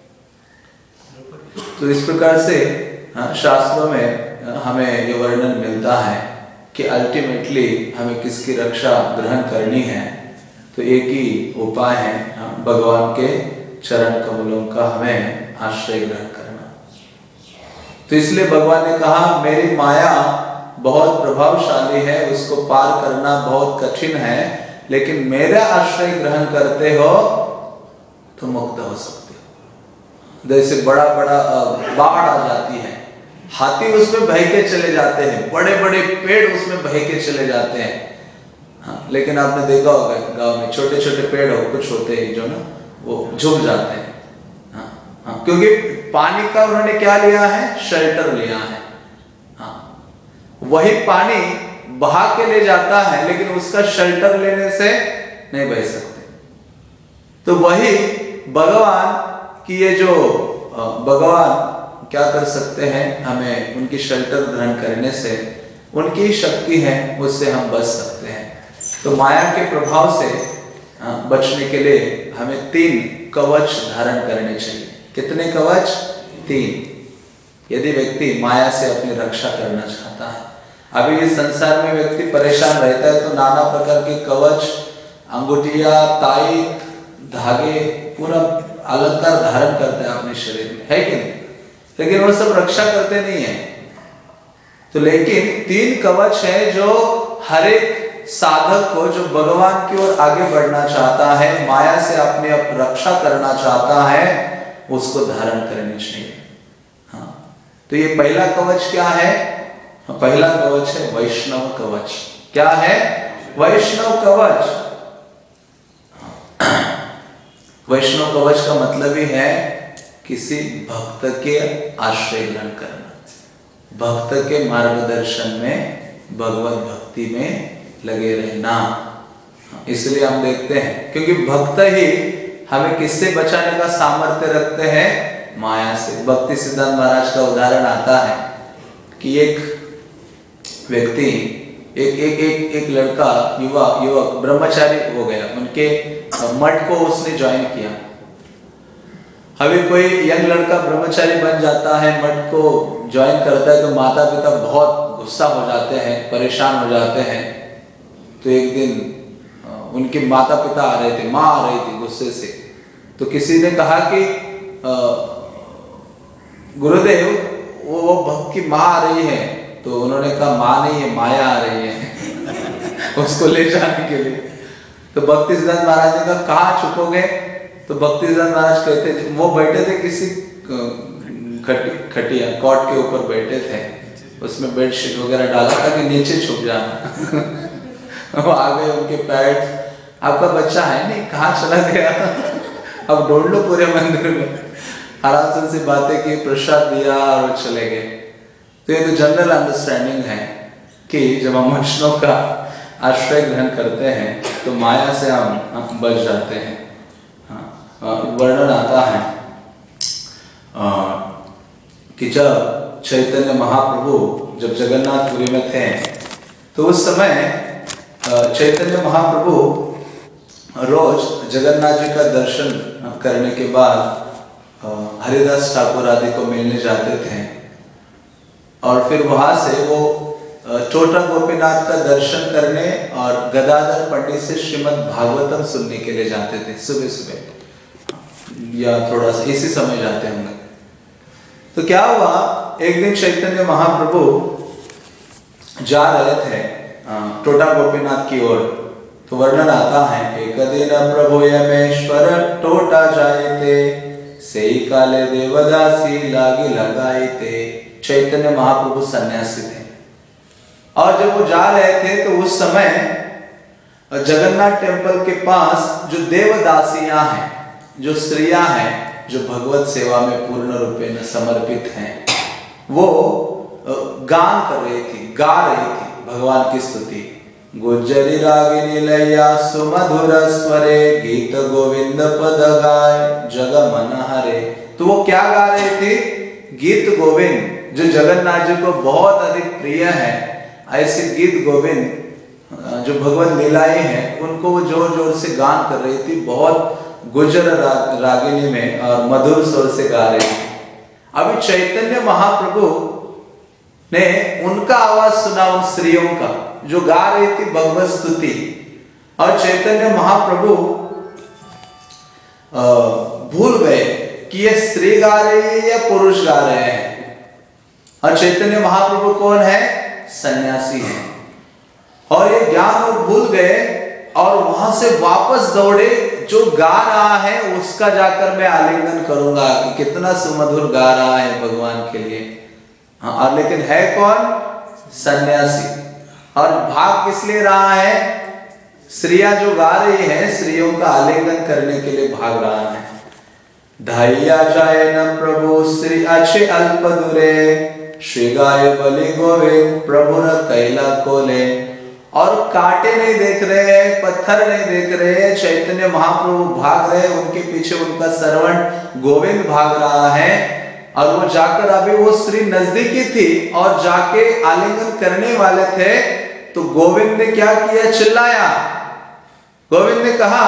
तो इस प्रकार से हाँ, शास्त्रों में हमें ये वर्णन मिलता है कि अल्टीमेटली हमें किसकी रक्षा ग्रहण करनी है। तो एक ही उपाय है, भगवान के चरण कमलों का हमें आश्रय ग्रहण करना। तो इसलिए भगवान ने कहा, मेरी माया बहुत प्रभावशाली है, उसको पार करना बहुत कठिन है, लेकिन मेरा आश्रय ग्रहण करते हो तो मुक्त हो सकते हो। जैसे बड़ा बड़ा बाढ़ आ जाती है, हाथी उसमें बह के चले जाते हैं, बड़े बड़े पेड़ उसमें बह के चले जाते हैं। हाँ, लेकिन आपने देखा होगा गांव में छोटे छोटे पेड़ हो कुछ होते हैं जो ना वो झुक जाते हैं। हाँ, हाँ, क्योंकि पानी का उन्होंने क्या लिया है, शेल्टर लिया है। हाँ, वही पानी बहा के ले जाता है, लेकिन उसका शेल्टर लेने से नहीं बह सकते। तो वही भगवान की ये जो भगवान क्या कर सकते हैं, हमें उनकी शेल्टर ग्रहण करने से उनकी शक्ति है, उससे हम बच सकते हैं। तो माया के प्रभाव से बचने के लिए हमें तीन कवच धारण करने चाहिए। कितने कवच? तीन। यदि व्यक्ति माया से अपनी रक्षा करना चाहता है, अभी इस संसार में व्यक्ति परेशान रहता है तो नाना प्रकार के कवच, अंगूठिया, ताईत, धागे, पूरा अलंकार धारण करते हैं अपने शरीर में, है कि नहीं? लेकिन वो सब रक्षा करते नहीं है। तो लेकिन तीन कवच है जो हर एक साधक को, जो भगवान की ओर आगे बढ़ना चाहता है, माया से अपने रक्षा करना चाहता है, उसको धारण करनी चाहिए। हाँ, तो ये पहला कवच क्या है? पहला कवच है वैष्णव कवच। क्या है? वैष्णव कवच। वैष्णव कवच का मतलब ही है किसी भक्त के आश्रय ग्रहण करना, भक्त के मार्गदर्शन में, भगवत भक्ति में लगे रहना। इसलिए हम देखते हैं, क्योंकि भक्त ही हमें किससे बचाने का सामर्थ्य रखते हैं? माया से। भक्ति सिद्धांत महाराज का उदाहरण आता है कि एक व्यक्ति, एक एक एक एक लड़का, युवा युवक ब्रह्मचारी हो गया, उनके मठ को उसने ज्वाइन किया। अभी कोई यंग लड़का ब्रह्मचारी बन जाता है, मठ को ज्वाइन करता है, तो माता पिता बहुत गुस्सा हो जाते हैं, परेशान हो जाते हैं। तो एक दिन उनके माता पिता आ रहे थे, माँ आ रही थी गुस्से से। तो किसी ने कहा कि गुरुदेव, वो वो भक्त की माँ आ रही है। तो उन्होंने कहा, माँ नहीं है, माया आ रही है उसको ले जाने के लिए। तो भक्ति सिद्धांत महाराज ने कहा, कहाँ छुपोगे? तो भक्ति सिद्धांत महाराज कहते थे, वो बैठे थे किसी खटी खटिया कॉट के ऊपर बैठे थे, उसमें बेडशीट वगैरह डाला था कि नीचे छुप जाना। वो आ गए, उनके पेरेंट्स, आपका बच्चा है नहीं, कहाँ चला गया? अब ढूंढ लो पूरे मंदिर में। आराम से उनसे बातें की, प्रसाद दिया और वो चले गए। तो ये तो जनरल अंडरस्टैंडिंग है कि जब हम वैष्णव का आश्रय ग्रहण करते हैं तो माया से हम बच जाते हैं। वर्णन आता है आ, कि जब चैतन्य महाप्रभु जब जगन्नाथपुरी में थे, तो उस समय चैतन्य महाप्रभु रोज जगन्नाथ जी का दर्शन करने के बाद हरिदास ठाकुर आदि को मिलने जाते थे, और फिर वहां से वो टोटा गोपीनाथ का दर्शन करने और गदाधर पंडित से श्रीमद् भागवतम सुनने के लिए जाते थे। सुबह सुबह या थोड़ा सा इसी समय जाते होंगे। तो क्या हुआ, एक दिन चैतन्य महाप्रभु जा रहे थे टोटा गोपीनाथ की ओर। तो वर्णन आता है, एक दिन प्रभु यमेश्वर टोटा जायते, सेई काले देवदासी लागी लगाईते। चैतन्य महाप्रभु सन्यासी थे, और जब वो जा रहे थे तो उस समय जगन्नाथ टेम्पल के पास जो देवदासियां हैं, जो स्त्रियां हैं, जो भगवत सेवा में पूर्ण रूपेण समर्पित हैं, वो गान कर रही थी, गा रही थी भगवान की स्तुति। गुज्जरी रागिनी लैया सुमधुर स्वरे, गीत गोविंद पद गाय जग मन हरे। तो वो क्या गा रहे थे? गीत गोविंद, जो जगन्नाथ जी को बहुत अधिक प्रिय है। ऐसे गीत गोविंद जो भगवान लीलाएं हैं, उनको वो जोर जोर से गान कर रही थी, बहुत गुज्जर रा, रागिनी में और मधुर स्वर से गा रही थी। अभी चैतन्य महाप्रभु ने उनका आवाज सुना, उन स्त्रियों का जो गा रही थी भगवत स्तुति। और चैतन्य महाप्रभु भूल गए कि ये स्त्री गा रही है या पुरुष गा रहे हैं। और चैतन्य महाप्रभु कौन है? सन्यासी हैं। और ये ज्ञान वो भूल गए और वहां से वापस दौड़े, जो गा रहा है उसका जाकर मैं आलिंगन करूंगा कि कितना सुमधुर गा रहा है भगवान के लिए। हाँ, और लेकिन है कौन? सन्यासी। और भाग किस लिए रहा है? स्त्रियां जो गा रही हैं, स्त्रियों का आलिंगन करने के लिए भाग रहा है। धैया जाए न प्रभु श्री अच्छे अल्प दुरे, श्री गाय बलि गोविंद प्रभु न कैला कोले। और कांटे नहीं देख रहे, पत्थर नहीं देख रहे, चैतन्य महाप्रभु भाग रहे, उनके पीछे उनका सर्वण गोविंद भाग रहा है। और वो जाकर, अभी वो स्त्री नजदीकी थी और जाके आलिंगन करने वाले थे, तो गोविंद ने क्या किया? चिल्लाया। गोविंद ने कहा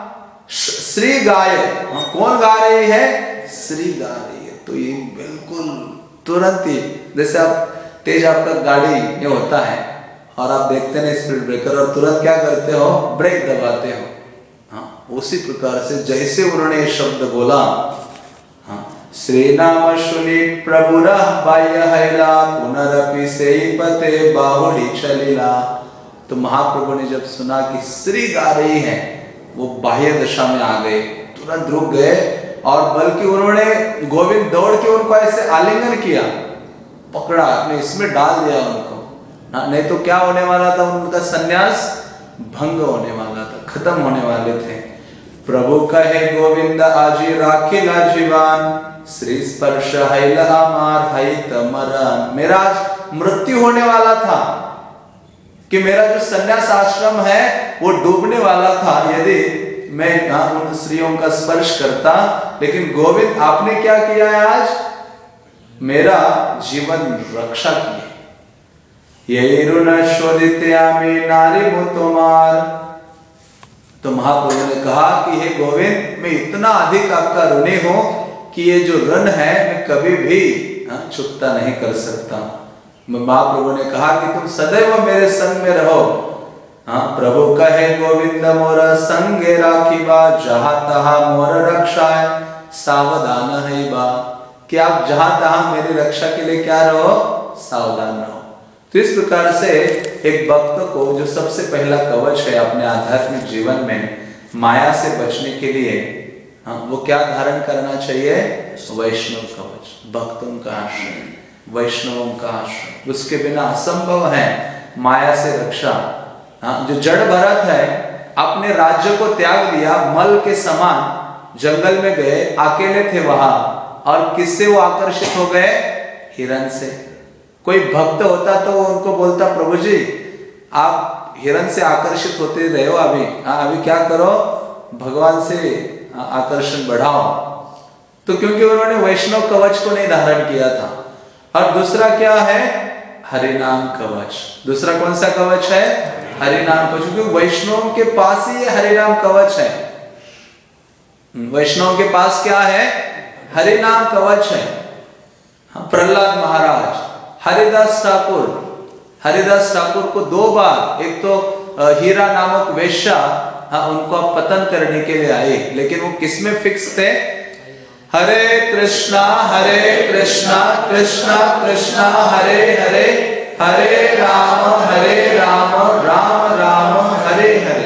श्री गाय। कौन गा रही है? श्री गा रही है। तो ये बिल्कुल तुरंत ही, जैसे आप तेज आपका गाड़ी ये होता है और आप देखते हैं स्पीड ब्रेकर और तुरंत क्या करते हो? ब्रेक दबाते हो। हाँ, उसी प्रकार से जैसे उन्होंने शब्द बोला, हाँ, श्री नाम सुनी प्रभु बाह्य हैला, पुनरपि से पते बाहुड़ी चलीला। तो महाप्रभु ने जब सुना कि श्री गा रही है, वो बाह्य दशा में आ गए, तुरंत रुक गए और बल्कि उन्होंने गोविंद दौड़ के उनको ऐसे आलिंगन किया, पकड़ा, अपने इसमें डाल दिया उनको। नहीं तो क्या होने वाला था? उनका सन्यास भंग होने वाला था, खत्म होने वाले थे। प्रभु कहे गोविंद आजी राखिला जीवान, श्री स्पर्श हैला मार है तमरान। मेरा आज मृत्यु होने वाला था कि मेरा जो सन्यास आश्रम है वो डूबने वाला था यदि मैं उन स्त्रियों का स्पर्श करता। लेकिन गोविंद आपने क्या किया है? आज मेरा जीवन रक्षा किया। ये ऋण शोधित्यामी नारी मुतोमार। तो महाप्रभु ने कहा कि हे गोविंद, मैं इतना अधिक आपका ऋणी हूं कि ये जो ऋण है मैं कभी भी चुकता नहीं कर सकता। महाप्रभु ने कहा कि तुम सदैव मेरे संग में रहो। हाँ, प्रभु कहे गोविंद मोर संगे राखीबा, जहां तहां मोर रक्षाए सावधान है बा। कि आप जहां तहां मेरी रक्षा के लिए क्या रहो? सावधान रहो। तो इस प्रकार से एक भक्त को जो सबसे पहला कवच है अपने आध्यात्मिक जीवन में माया से बचने के लिए, हाँ, वो क्या धारण करना चाहिए? वैष्णव कवच, भक्तों का आश्रय, वैष्णवों का आश्रय। उसके बिना असंभव है माया से रक्षा। हाँ, जो जड़ भरत है अपने राज्य को त्याग दिया, मल के समान जंगल में गए, अकेले थे वहां, और किससे वो आकर्षित हो गए? हिरण से। कोई भक्त होता तो उनको बोलता, प्रभु जी आप हिरण से आकर्षित होते रहे हो, अभी हाँ, अभी क्या करो? भगवान से आकर्षण बढ़ाओ। तो क्योंकि उन्होंने वैष्णव कवच को नहीं धारण किया था। और दूसरा क्या है? हरिनाम कवच। दूसरा कौन सा कवच है? हरिनाम कवच। क्योंकि वैष्णव के पास ही ये हरिनाम कवच है। वैष्णव के पास क्या है? हरिनाम कवच है। प्रहलाद महाराज, हरिदास ठाकुर, हरिदास ठाकुर को दो बार, एक तो हीरा नामक वेश्या, हाँ, उनको पतन करने के लिए आए, लेकिन वो किसमें फिक्स थे? हरे कृष्णा हरे कृष्णा कृष्णा कृष्णा हरे हरे, हरे राम हरे राम राम राम हरे हरे।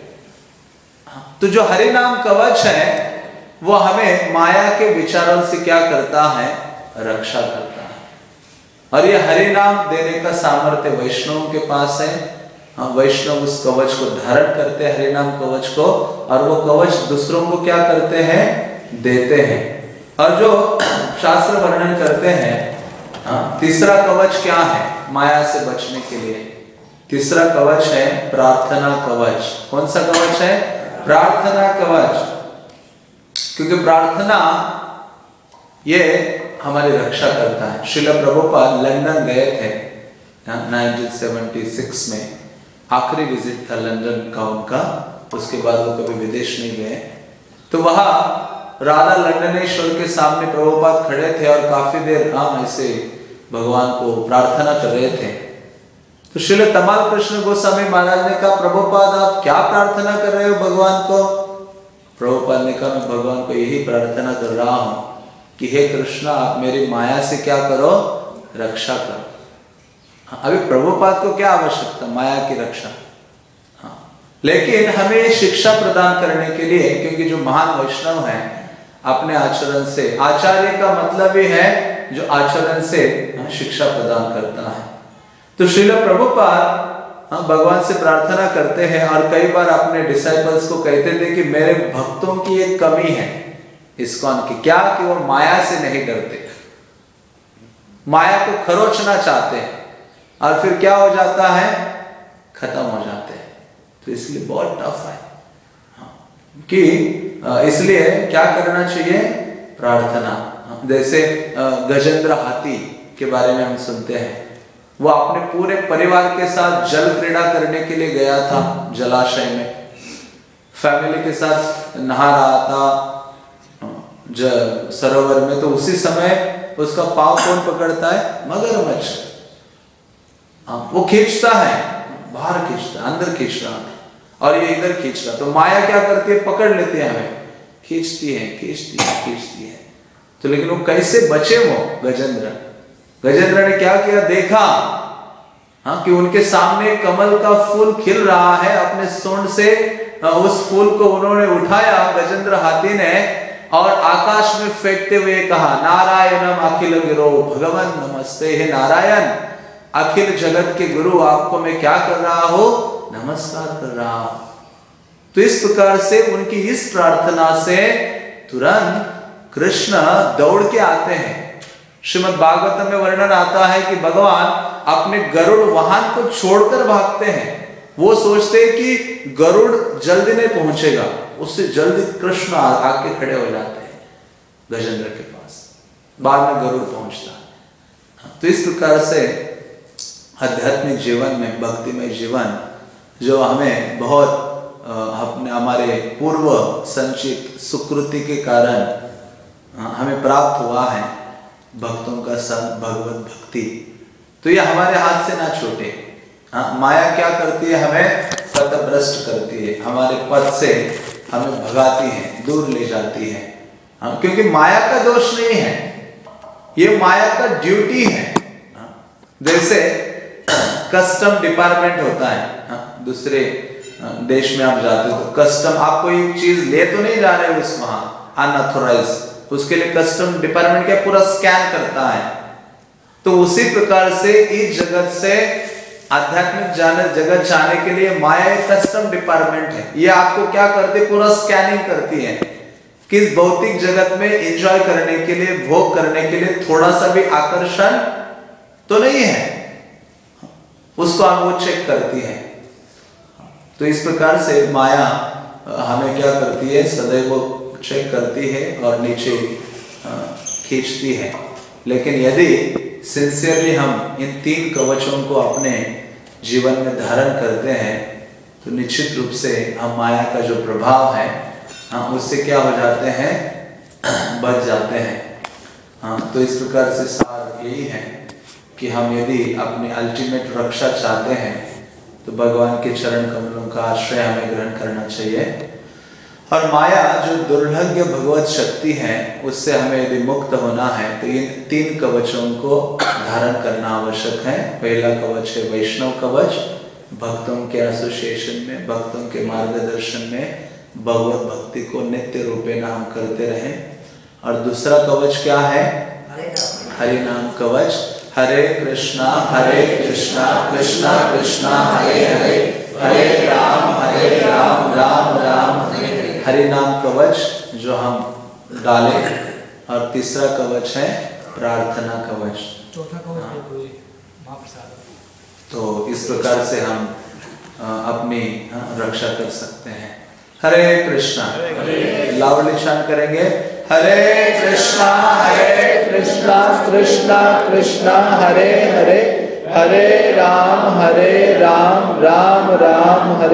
तो जो हरि नाम कवच है वो हमें माया के विचारों से क्या करता है? रक्षा करता है। और ये हरि नाम देने का सामर्थ्य वैष्णव के पास है। हाँ, वैष्णव उस कवच को धारण करते हैं, हरि नाम कवच को, और वो कवच दूसरों को क्या करते हैं? देते हैं। और जो शास्त्र वर्णन करते हैं, हाँ, तीसरा कवच क्या है माया से बचने के लिए? तीसरा कवच है प्रार्थना कवच। कौन सा कवच है? प्रार्थना कवच। क्योंकि प्रार्थना ये हमारी रक्षा करता है। श्रील प्रभुपाद लंदन गए थे उन्नीस सौ छिहत्तर में, आखिरी विजिट था लंदन का उनका, उसके बाद वो कभी विदेश नहीं गए। तो वहां राधा लंदनेश्वर के सामने प्रभुपाद खड़े थे और काफी देर हम ऐसे भगवान को प्रार्थना कर रहे थे। तो श्रील तमाल कृष्ण गोस्वामी महाराज ने कहा, प्रभुपाद आप क्या प्रार्थना कर रहे हो भगवान को? प्रभुपाद ने कहा, मैं भगवान को यही प्रार्थना कर रहा हूं कि हे कृष्ण आप मेरी माया से क्या करो? रक्षा करो। अभी प्रभुपाद को क्या आवश्यकता? माया की रक्षा। हाँ, लेकिन हमें शिक्षा प्रदान करने के लिए, क्योंकि जो महान वैष्णव है अपने आचरण से, आचार्य का मतलब ही है जो आचरण से शिक्षा प्रदान करता है। तो श्रील प्रभुपाद भगवान से प्रार्थना करते हैं और कई बार अपने डिसाइपल्स को कहते थे कि मेरे भक्तों की एक कमी है इस्कॉन की, क्या कि वो माया से नहीं डरते, माया को खरोचना चाहते हैं और फिर क्या हो जाता है? खत्म हो जाते हैं। तो इसलिए बहुत टफ है कि इसलिए क्या करना चाहिए? प्रार्थना। जैसे गजेंद्र हाथी के बारे में हम सुनते हैं, वो अपने पूरे परिवार के साथ जल क्रीड़ा करने के लिए गया था जलाशय में, फैमिली के साथ नहा रहा था सरोवर में। तो उसी समय उसका पांव कौन पकड़ता है? मगरमच्छ। वो खींचता है, बाहर खींचता है, अंदर खींच रहा है और ये इधर खींच रहा। तो माया क्या करती है? पकड़ लेती है हमें, खींचती है खींचती है खींचती है। तो लेकिन वो कैसे बचे? वो गजेंद्र गजेंद्र ने क्या किया? देखा हाँ कि उनके सामने कमल का फूल खिल रहा है, अपने सूंड से उस फूल को उन्होंने उठाया गजेंद्र हाथी ने और आकाश में फेंकते हुए कहा, नारायणम अखिल गिरो भगवान नमस्ते। हे नारायण, अखिल जगत के गुरु, आपको मैं क्या कर रहा हूं? नमस्कार कर रहा हूं। तो इस प्रकार से उनकी इस प्रार्थना से तुरंत कृष्ण दौड़ के आते हैं। श्रीमद् भागवतम में वर्णन आता है कि भगवान अपने गरुड़ वाहन को छोड़कर भागते हैं। वो सोचते हैं कि गरुड़ जल्दी नहीं पहुंचेगा, उससे जल्दी कृष्ण आके खड़े हो जाते हैं गजेंद्र के पास, बाद में गरुड़ पहुंचता है। तो इस प्रकार से आध्यात्मिक जीवन में, भक्तिमय जीवन जो हमें बहुत अपने हमारे पूर्व संचित सुकृति के कारण हमें प्राप्त हुआ है, भक्तों का संग, भगवत भक्ति, तो ये हमारे हाथ से ना छूटे। हाँ, माया क्या करती है? हमें पथभ्रष्ट करती है, हमारे पथ से हमें भगाती है, दूर ले जाती है। हाँ, क्योंकि माया का दोष नहीं है, ये माया का ड्यूटी है। हाँ, जैसे कस्टम डिपार्टमेंट होता है, हाँ, दूसरे देश में आप जाते हो तो कस्टम, आप कोई चीज ले तो नहीं जा रहे उस वहां अनऑथोराइज, उसके लिए कस्टम डिपार्टमेंट क्या पूरा स्कैन करता है। तो उसी प्रकार से इस जगत से आध्यात्मिक जाने जगत जाने के लिए माया एक कस्टम डिपार्टमेंट है। ये आपको क्या करती है? पूरा स्कैनिंग करती है कि इस भौतिक जगत में एंजॉय करने के लिए, भोग करने के लिए थोड़ा सा भी आकर्षण तो नहीं है, उसको आप वो चेक करती है। तो इस प्रकार से माया हमें क्या करती है? सदैव चेक करती है और नीचे खींचती है। लेकिन यदि सिंसियरली हम इन तीन कवचों को अपने जीवन में धारण करते हैं तो निश्चित रूप से हम माया का जो प्रभाव है हम उससे क्या हो जाते हैं? बच जाते हैं। हाँ, तो इस प्रकार से सार यही है कि हम यदि अपनी अल्टीमेट रक्षा चाहते हैं तो भगवान के चरण कमलों का आश्रय हमें ग्रहण करना चाहिए। और माया जो दुर्लभ भगवत शक्ति है उससे हमें यदि मुक्त होना है तो इन तीन कवचों को धारण करना आवश्यक है। पहला कवच है वैष्णव कवच, भक्तों के एसोसिएशन में, भक्तों के मार्गदर्शन में भगवत भक्ति को नित्य रूपेण हम करते रहें। और दूसरा कवच क्या है? हरि नाम कवच। हरे कृष्णा हरे कृष्णा कृष्णा कृष्णा हरे हरे, हरे राम हरे राम राम राम हरे हरे। हरि नाम कवच जो हम डालें और तीसरा कवच है प्रार्थना कवच। चौथा कवच है गुरु जी, महाप्रसाद। तो इस प्रकार से हम अपनी रक्षा कर सकते हैं। हरे कृष्णा, लावली चांट करेंगे। हरे कृष्णा हरे कृष्णा कृष्णा कृष्णा हरे हरे, हरे राम हरे राम राम राम हरे